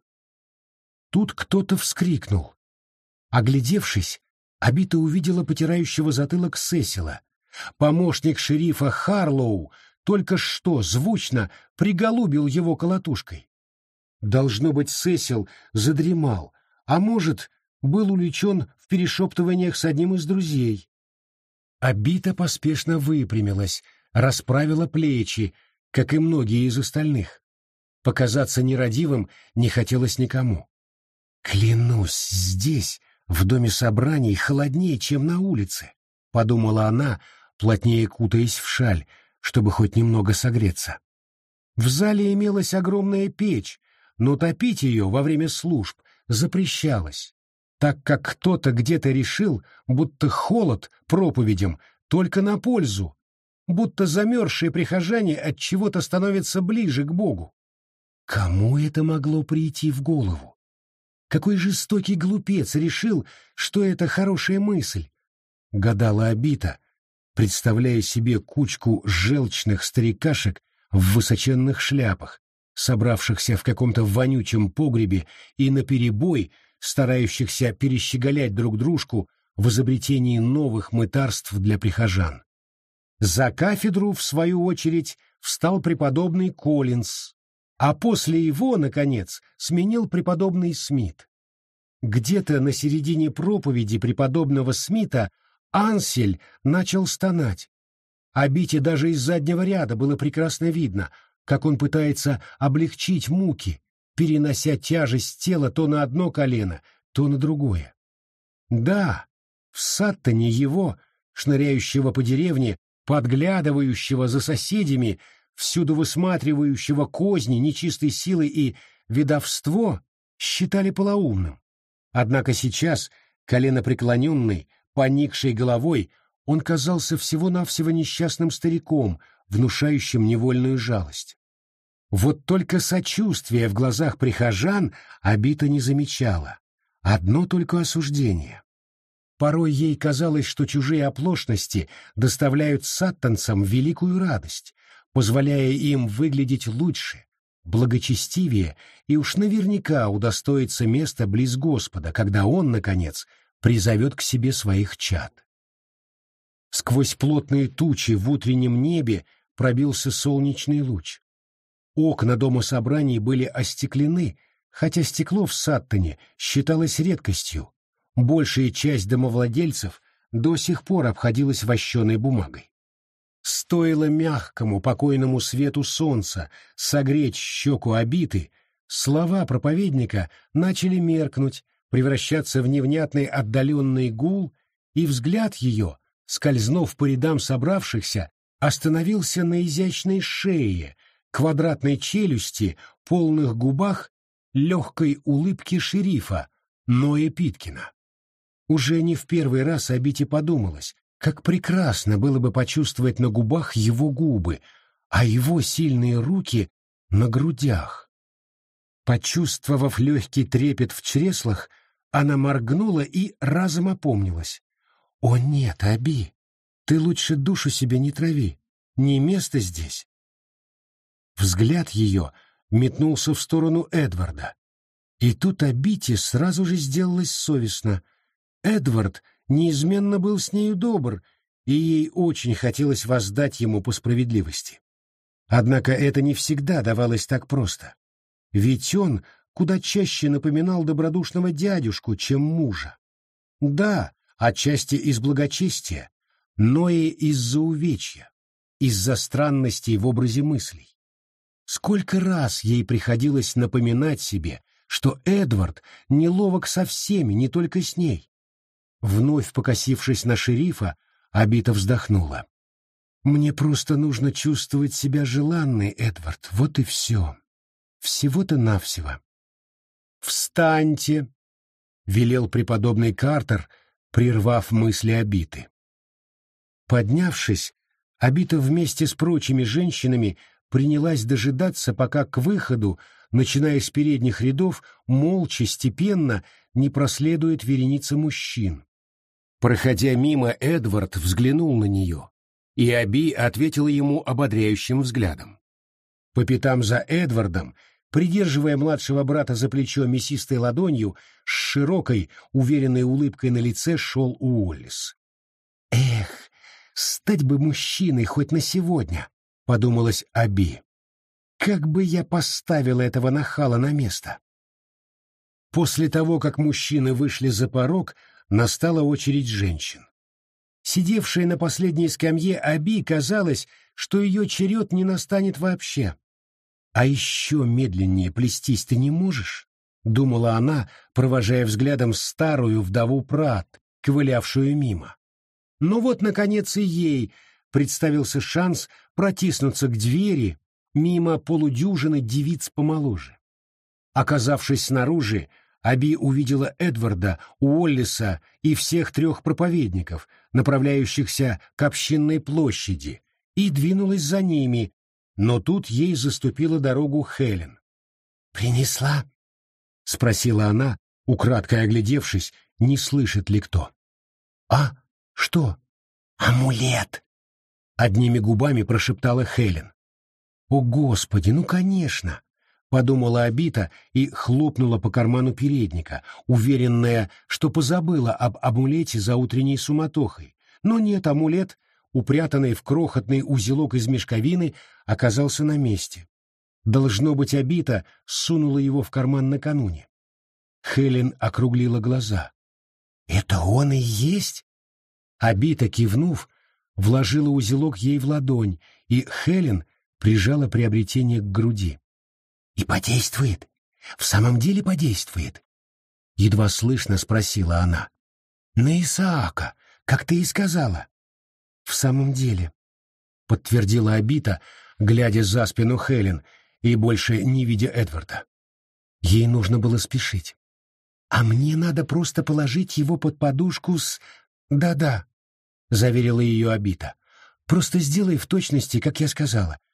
Тут кто-то вскрикнул. Оглядевшись, Абита увидела потирающего затылок Сесила. Помощник шерифа Харлоу только что звучно приголубил его колотушкой. Должно быть, Сесил задремал, а может, был увлечен в перешептываниях с одним из друзей. Абита поспешно выпрямилась, расправила плечи, как и многие из остальных. Показаться нерадивым не хотелось никому. «Клянусь, здесь, в доме собраний, холоднее, чем на улице», — подумала она, плотнее кутаясь в шаль, чтобы хоть немного согреться. В зале имелась огромная печь, но топить ее во время служб запрещалось, так как кто-то где-то решил, будто холод проповедям только на пользу, будто замерзшие прихожане от чего-то становятся ближе к Богу. Кому это могло прийти в голову? Какой жестокий глупец решил, что это хорошая мысль? Гадала Абита, представляя себе кучку желчных старикашек в высоченных шляпах, собравшихся в каком-то вонючем погребе и наперебой старающихся перещеголять друг дружку в изобретении новых мытарств для прихожан. За кафедру, в свою очередь, встал преподобный Коллинз, а после его, наконец, сменил преподобный Смит. Где-то на середине проповеди преподобного Смита Ансель начал стонать. Абите даже из заднего ряда было прекрасно видно, как он пытается облегчить муки, перенося тяжесть тела то на одно колено, то на другое. Да, в Саттоне его, шныряющего по деревне, подглядывающего за соседями, всюду высматривающего козни нечистой силы и ведовство, считали полоумным. Однако сейчас, коленопреклоненный, поникшей головой, он казался всего-навсего несчастным стариком, внушающим невольную жалость. Вот только сочувствия в глазах прихожан Абита не замечала. Одно только осуждение. Порой ей казалось, что чужие оплошности доставляют саттанцам великую радость, позволяя им выглядеть лучше, благочестивее и уж наверняка удостоиться места близ Господа, когда Он, наконец, призовет к себе своих чад. Сквозь плотные тучи в утреннем небе пробился солнечный луч. Окна дома собраний были остеклены, хотя стекло в Саттоне считалось редкостью. Большая часть домовладельцев до сих пор обходилась вощеной бумагой. Стоило мягкому покойному свету солнца согреть щеку Абиты, слова проповедника начали меркнуть, превращаться в невнятный отдаленный гул, и взгляд ее, скользнув по рядам собравшихся, остановился на изящной шее, квадратной челюсти, полных губах, легкой улыбки шерифа Ноя Питкина. Уже не в первый раз Абите подумалось, как прекрасно было бы почувствовать на губах его губы, а его сильные руки на грудях. Почувствовав легкий трепет в чреслах, она моргнула и разом опомнилась. «О нет, Аби, ты лучше душу себе не трави, не место здесь». Взгляд ее метнулся в сторону Эдварда. И тут Абите сразу же сделалось совестно. Эдвард неизменно был с нею добр, и ей очень хотелось воздать ему по справедливости. Однако это не всегда давалось так просто. Ведь он куда чаще напоминал добродушного дядюшку, чем мужа. Да, отчасти из благочестия, но и из-за увечья, из-за странностей в образе мыслей. Сколько раз ей приходилось напоминать себе, что Эдвард неловок со всеми, не только с ней. Вновь покосившись на шерифа, Абита вздохнула. «Мне просто нужно чувствовать себя желанной, Эдвард, вот и все. Всего-то навсего». «Встаньте!» — велел преподобный Картер, прервав мысли Абиты. Поднявшись, Абита вместе с прочими женщинами принялась дожидаться, пока к выходу, начиная с передних рядов, молча, степенно не проследует вереница мужчин. Проходя мимо, Эдвард взглянул на нее, и Аби ответила ему ободряющим взглядом. По пятам за Эдвардом, придерживая младшего брата за плечо мясистой ладонью, с широкой, уверенной улыбкой на лице шел Уоллес. «Эх, стать бы мужчиной хоть на сегодня!» — подумалась Аби. «Как бы я поставила этого нахала на место!» После того, как мужчины вышли за порог, настала очередь женщин. Сидевшей на последней скамье Аби казалось, что ее черед не настанет вообще. «А еще медленнее плестись ты не можешь?» — думала она, провожая взглядом старую вдову Пратт, ковылявшую мимо. Но вот, наконец, и ей представился шанс протиснуться к двери мимо полудюжины девиц помоложе. Оказавшись снаружи, Аби увидела Эдварда, Уоллеса и всех трех проповедников, направляющихся к общинной площади, и двинулась за ними, но тут ей заступила дорогу Хелен. «Принесла?» — спросила она, украдкой оглядевшись, не слышит ли кто. «А? Что?» «Амулет!» — одними губами прошептала Хелен. «О, Господи, ну, конечно!» — подумала Абита и хлопнула по карману передника, уверенная, что позабыла об амулете за утренней суматохой. Но нет, амулет, упрятанный в крохотный узелок из мешковины, оказался на месте. Должно быть, Абита сунула его в карман накануне. Хелен округлила глаза. «Это он и есть?» Абита, кивнув, вложила узелок ей в ладонь, и Хелен прижала приобретение к груди. «И подействует? В самом деле подействует?» Едва слышно спросила она. «На Исаака, как ты и сказала». «В самом деле», — подтвердила Абита, глядя за спину Хелен и больше не видя Эдварда. Ей нужно было спешить. «А мне надо просто положить его под подушку с...» «Да-да», — заверила ее Абита. «Просто сделай в точности, как я сказала.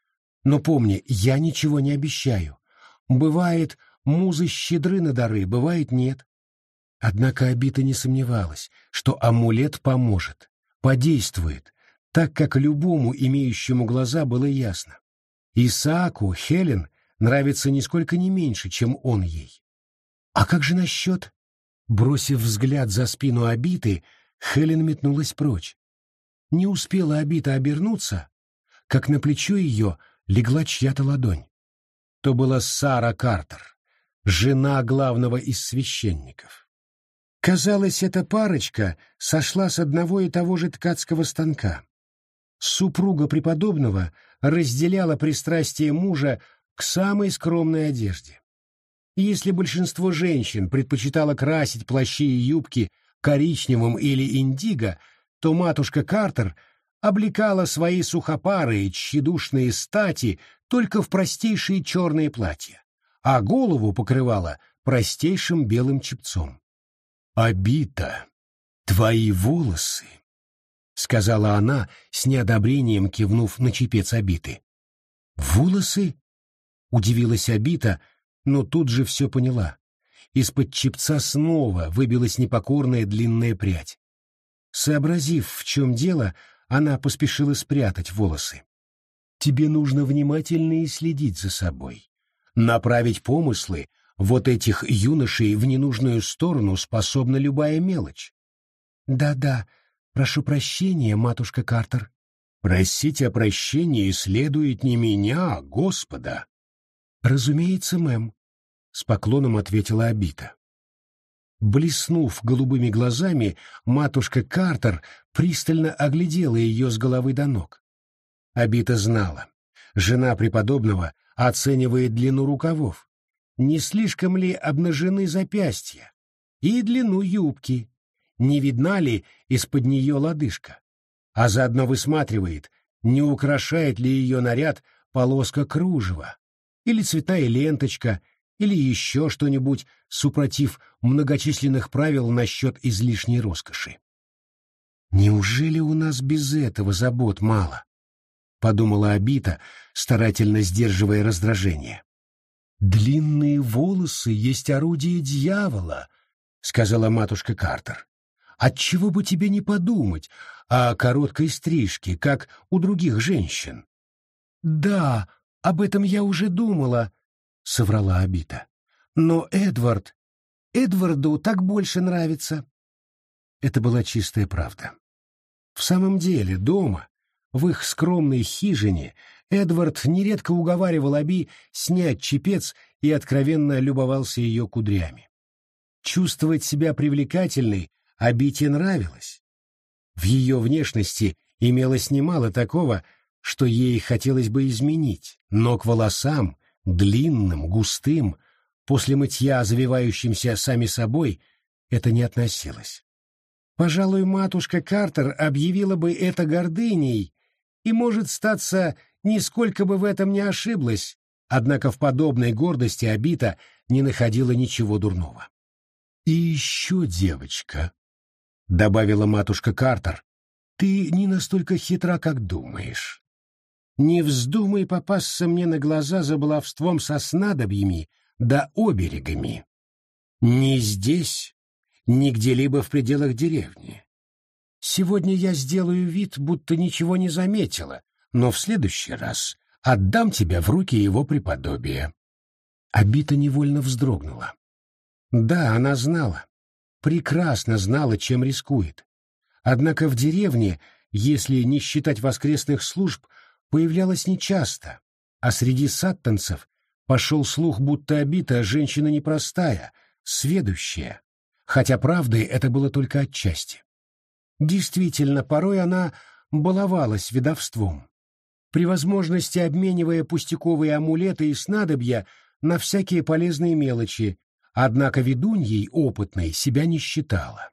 Но помни, я ничего не обещаю. Бывает, музы щедры на дары, бывает нет. Однако Абита не сомневалась, что амулет поможет, подействует, так как любому имеющему глаза было ясно. Исааку Хелен нравится нисколько не меньше, чем он ей. А как же насчет... Бросив взгляд за спину Абиты, Хелен метнулась прочь. Не успела Абита обернуться, как на плечо ее легла чья-то ладонь. То была Сара Картер, жена главного из священников. Казалось, эта парочка сошла с одного и того же ткацкого станка. Супруга преподобного разделяла пристрастие мужа к самой скромной одежде. Если большинство женщин предпочитало красить плащи и юбки коричневым или индиго, то матушка Картер облекала свои сухопарые, тщедушные стати только в простейшие черные платья, а голову покрывала простейшим белым чепцом. «Абита, твои волосы!» — сказала она, с неодобрением кивнув на чепец Абиты. «Волосы?» — удивилась Абита, но тут же все поняла. Из-под чепца снова выбилась непокорная длинная прядь. Сообразив, в чем дело, она поспешила спрятать волосы. «Тебе нужно внимательно и следить за собой. Направить помыслы вот этих юношей в ненужную сторону способна любая мелочь». «Да-да, прошу прощения, матушка Картер». «Просить о прощении следует не меня, а Господа». «Разумеется, мэм», — с поклоном ответила Абита. Блеснув голубыми глазами, матушка Картер пристально оглядела ее с головы до ног. Абита знала, жена преподобного оценивает длину рукавов, не слишком ли обнажены запястья, и длину юбки, не видна ли из-под нее лодыжка, а заодно высматривает, не украшает ли ее наряд полоска кружева, или цветная ленточка, или еще что-нибудь, супротив многочисленных правил насчет излишней роскоши. «Неужели у нас без этого забот мало?» — подумала Абита, старательно сдерживая раздражение. «Длинные волосы есть орудие дьявола», — сказала матушка Картер. «Отчего бы тебе не подумать о короткой стрижке, как у других женщин?» «Да, об этом я уже думала», — соврала Абита. «Но Эдварду так больше нравится». Это была чистая правда. В самом деле, дома, в их скромной хижине, Эдвард нередко уговаривал Аби снять чепец и откровенно любовался ее кудрями. Чувствовать себя привлекательной Абите нравилось. В ее внешности имелось немало такого, что ей хотелось бы изменить, но к волосам, длинным, густым, после мытья завивающимся сами собой, это не относилось. Пожалуй, матушка Картер объявила бы это гордыней, и, может, статься, нисколько бы в этом не ошиблась, однако в подобной гордости Абита не находила ничего дурного. «И еще, девочка», — добавила матушка Картер, — «ты не настолько хитра, как думаешь. Не вздумай попасться мне на глаза за баловством со снадобьями да оберегами. Ни здесь, ни где-либо в пределах деревни. Сегодня я сделаю вид, будто ничего не заметила, но в следующий раз отдам тебя в руки его преподобия». Абита невольно вздрогнула. Да, она знала, прекрасно знала, чем рискует. Однако в деревне, если не считать воскресных служб, появлялась нечасто, а среди саттанцев пошел слух, будто Абита женщина непростая, сведущая, хотя правдой это было только отчасти. Действительно, порой она баловалась ведовством, при возможности обменивая пустяковые амулеты и снадобья на всякие полезные мелочи, однако ведуньей опытной себя не считала.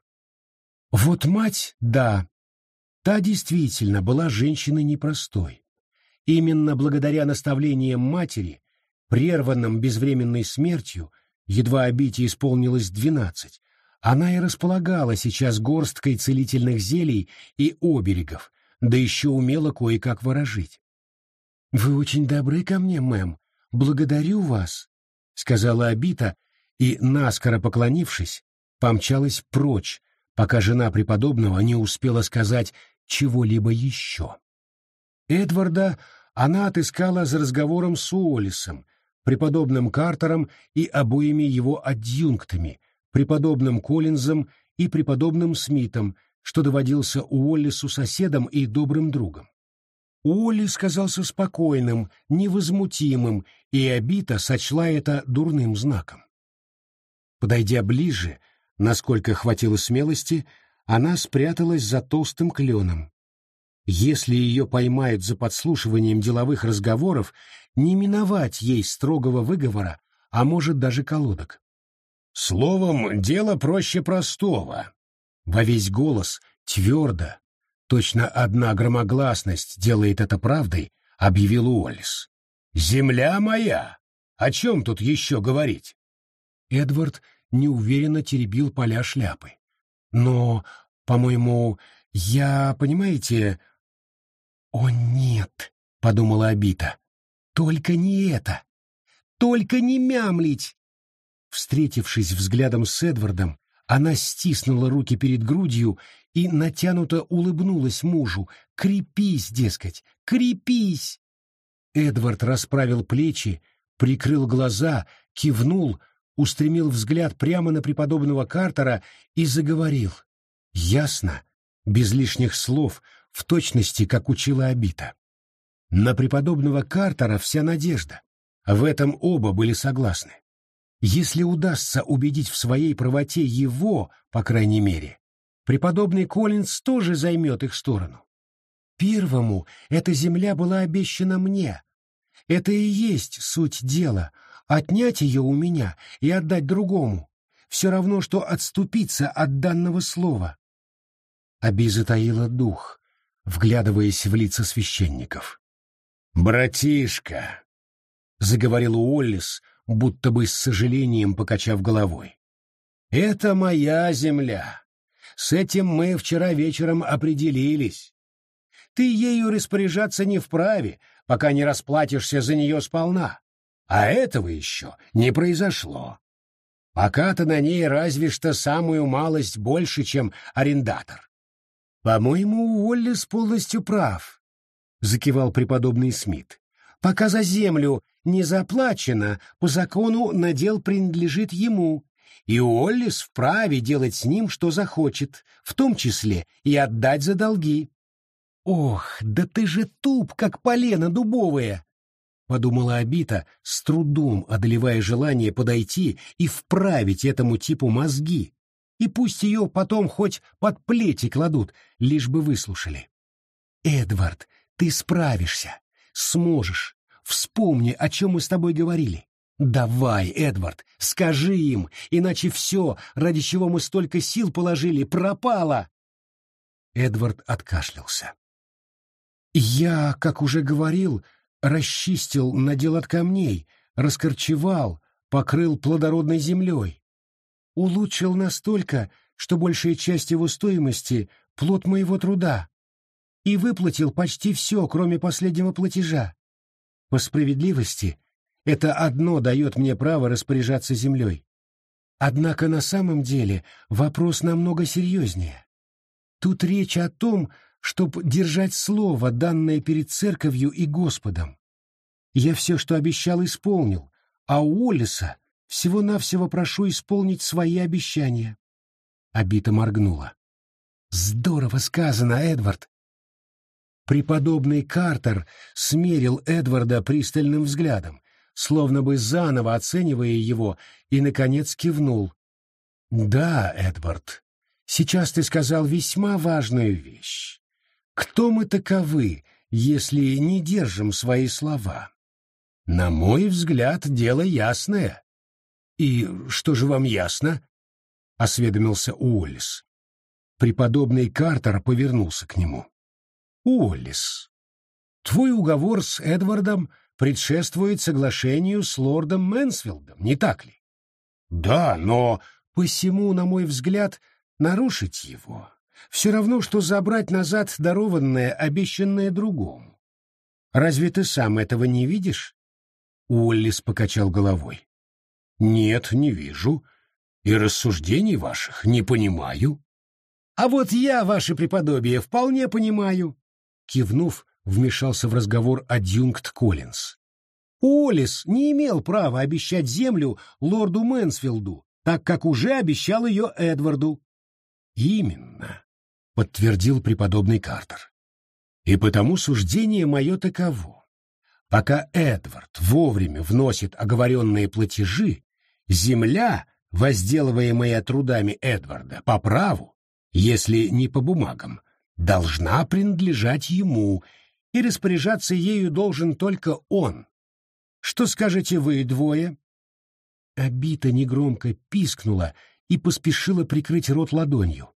Вот мать, да, та действительно была женщиной непростой. Именно благодаря наставлениям матери, прерванным безвременной смертью, едва Абите исполнилось 12, она и располагала сейчас горсткой целительных зелий и оберегов, да еще умела кое-как ворожить. «Вы очень добры ко мне, мэм. Благодарю вас», — сказала Абита и, наскоро поклонившись, помчалась прочь, пока жена преподобного не успела сказать чего-либо еще. Эдварда она отыскала за разговором с Уоллесом, преподобным Картером и обоими его адъюнктами, преподобным Коллинзом и преподобным Смитом, что доводился Уоллесу соседом и добрым другом. Уоллес казался спокойным, невозмутимым, и Абита сочла это дурным знаком. Подойдя ближе, насколько хватило смелости, она спряталась за толстым кленом. Если ее поймают за подслушиванием деловых разговоров, не миновать ей строгого выговора, а может даже колодок. Словом, дело проще простого. Во весь голос, твердо, точно одна громогласность делает это правдой, объявил Уоллес. «Земля моя! О чем тут еще говорить?» Эдвард неуверенно теребил поля шляпы. «Но, по-моему, понимаете...» «О, нет!» — подумала Абита. «Только не это! Только не мямлить!» Встретившись взглядом с Эдвардом, она стиснула руки перед грудью и натянуто улыбнулась мужу. «Крепись, дескать, крепись!» Эдвард расправил плечи, прикрыл глаза, кивнул, устремил взгляд прямо на преподобного Картера и заговорил. Ясно, без лишних слов, в точности, как учила Абита. На преподобного Картера вся надежда. В этом оба были согласны. Если удастся убедить в своей правоте его, по крайней мере, преподобный Коллинз тоже займет их сторону. Первому эта земля была обещана мне. Это и есть суть дела — отнять ее у меня и отдать другому. Все равно, что отступиться от данного слова. Аби затаила дух, вглядываясь в лица священников. «Братишка», — заговорил Уоллес, будто бы с сожалением покачав головой, — «это моя земля. С этим мы вчера вечером определились. Ты ею распоряжаться не вправе, пока не расплатишься за нее сполна. А этого еще не произошло. Пока-то на ней разве что самую малость больше, чем арендатор». «По-моему, Уоллес полностью прав», — закивал преподобный Смит. «Пока за землю не заплачено, по закону надел принадлежит ему, и Уоллес вправе делать с ним, что захочет, в том числе и отдать за долги». «Ох, да ты же туп, как полено дубовое!» — подумала Абита, с трудом одолевая желание подойти и вправить этому типу мозги, и пусть ее потом хоть под плети кладут, лишь бы выслушали. «Эдвард, ты справишься, сможешь. Вспомни, о чем мы с тобой говорили. Давай, Эдвард, скажи им, иначе все, ради чего мы столько сил положили, пропало!» Эдвард откашлялся. «Я, как уже говорил, расчистил, надел от камней, раскорчевал, покрыл плодородной землей. Улучшил настолько, что большая часть его стоимости — плод моего труда, и выплатил почти все, кроме последнего платежа. По справедливости, это одно дает мне право распоряжаться землей. Однако на самом деле вопрос намного серьезнее. Тут речь о том, чтобы держать слово, данное перед церковью и Господом. Я все, что обещал, исполнил, а у Уоллеса всего-навсего прошу исполнить свои обещания». Абита моргнула. «Здорово сказано, Эдвард!» Преподобный Картер смерил Эдварда пристальным взглядом, словно бы заново оценивая его, и, наконец, кивнул. «Да, Эдвард, сейчас ты сказал весьма важную вещь. Кто мы таковы, если не держим свои слова? На мой взгляд, дело ясное». «И что же вам ясно?» — осведомился Уоллес. Преподобный Картер повернулся к нему. «Уоллес, твой уговор с Эдвардом предшествует соглашению с лордом Мэнсфилдом, не так ли?» «Да, но посему, на мой взгляд, нарушить его все равно, что забрать назад дарованное, обещанное другому. Разве ты сам этого не видишь? Уоллес покачал головой. Нет, не вижу. И рассуждений ваших не понимаю. А вот я, ваше преподобие, вполне понимаю. Кивнув, вмешался в разговор адъюнкт Коллинз. Уоллес не имел права обещать землю лорду Мэнсфилду, так как уже обещал ее Эдварду. Именно, подтвердил преподобный Картер. И потому суждение мое таково. Пока Эдвард вовремя вносит оговоренные платежи, земля, возделываемая трудами Эдварда, по праву, если не по бумагам, должна принадлежать ему, и распоряжаться ею должен только он. Что скажете вы, двое? Обита негромко пискнула и поспешила прикрыть рот ладонью.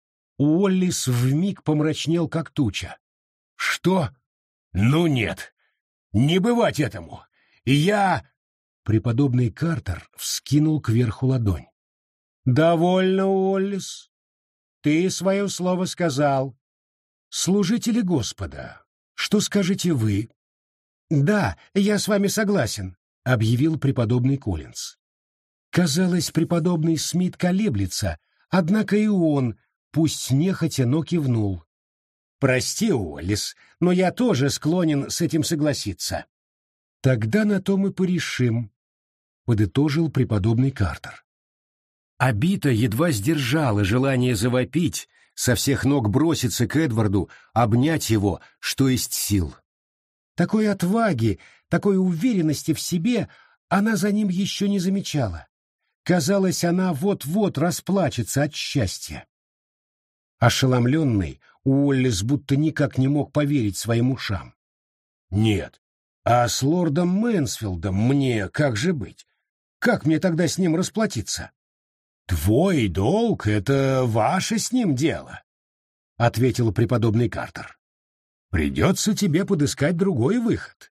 Уоллес вмиг помрачнел, как туча. «Что? Ну нет, не бывать этому. Я...» Преподобный Картер вскинул кверху ладонь. «Довольно, Уоллес. Ты свое слово сказал. Служители Господа, что скажете вы?» «Да, я с вами согласен», — объявил преподобный Коллинз. Казалось, преподобный Смит колеблется, однако и он, пусть нехотя, но кивнул. «Прости, Уоллес, но я тоже склонен с этим согласиться». «Тогда на то мы порешим», — подытожил преподобный Картер. Обита едва сдержала желание завопить, со всех ног броситься к Эдварду, обнять его, что есть сил. Такой отваги, такой уверенности в себе она за ним еще не замечала. Казалось, она вот-вот расплачется от счастья. Ошеломленный, Уоллес будто никак не мог поверить своим ушам. «Нет, а с лордом Мэнсфилдом мне как же быть? Как мне тогда с ним расплатиться?» «Твой долг — это ваше с ним дело», — ответил преподобный Картер. «Придется тебе подыскать другой выход».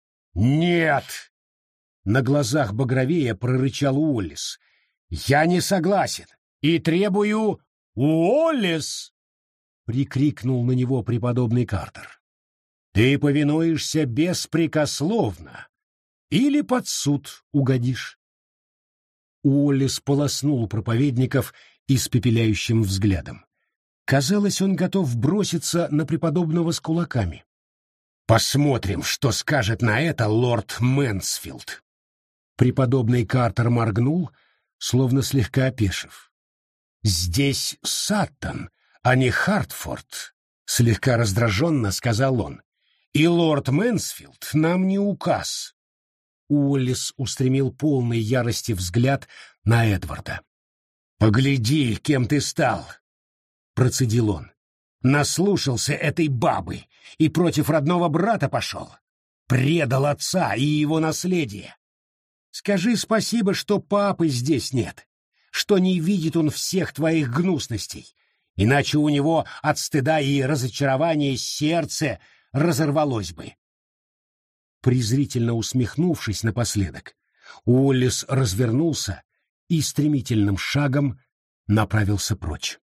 «Нет!» — на глазах багровея прорычал Уоллес. «Я не согласен и требую...» «Уоллес!» — прикрикнул на него преподобный Картер. «Ты повинуешься беспрекословно или под суд угодишь». Уоллес полоснул проповедников испепеляющим взглядом. Казалось, он готов броситься на преподобного с кулаками. «Посмотрим, что скажет на это лорд Мэнсфилд». Преподобный Картер моргнул, словно слегка опешив. «Здесь Саттон, а не Хартфорд», — слегка раздраженно сказал он. «И лорд Мэнсфилд нам не указ». Уоллес устремил полный ярости взгляд на Эдварда. «Погляди, кем ты стал», — процедил он. «Наслушался этой бабы и против родного брата пошел. Предал отца и его наследие. Скажи спасибо, что папы здесь нет, что не видит он всех твоих гнусностей, иначе у него от стыда и разочарования сердце разорвалось бы». Презрительно усмехнувшись напоследок, Уоллес развернулся и стремительным шагом направился прочь.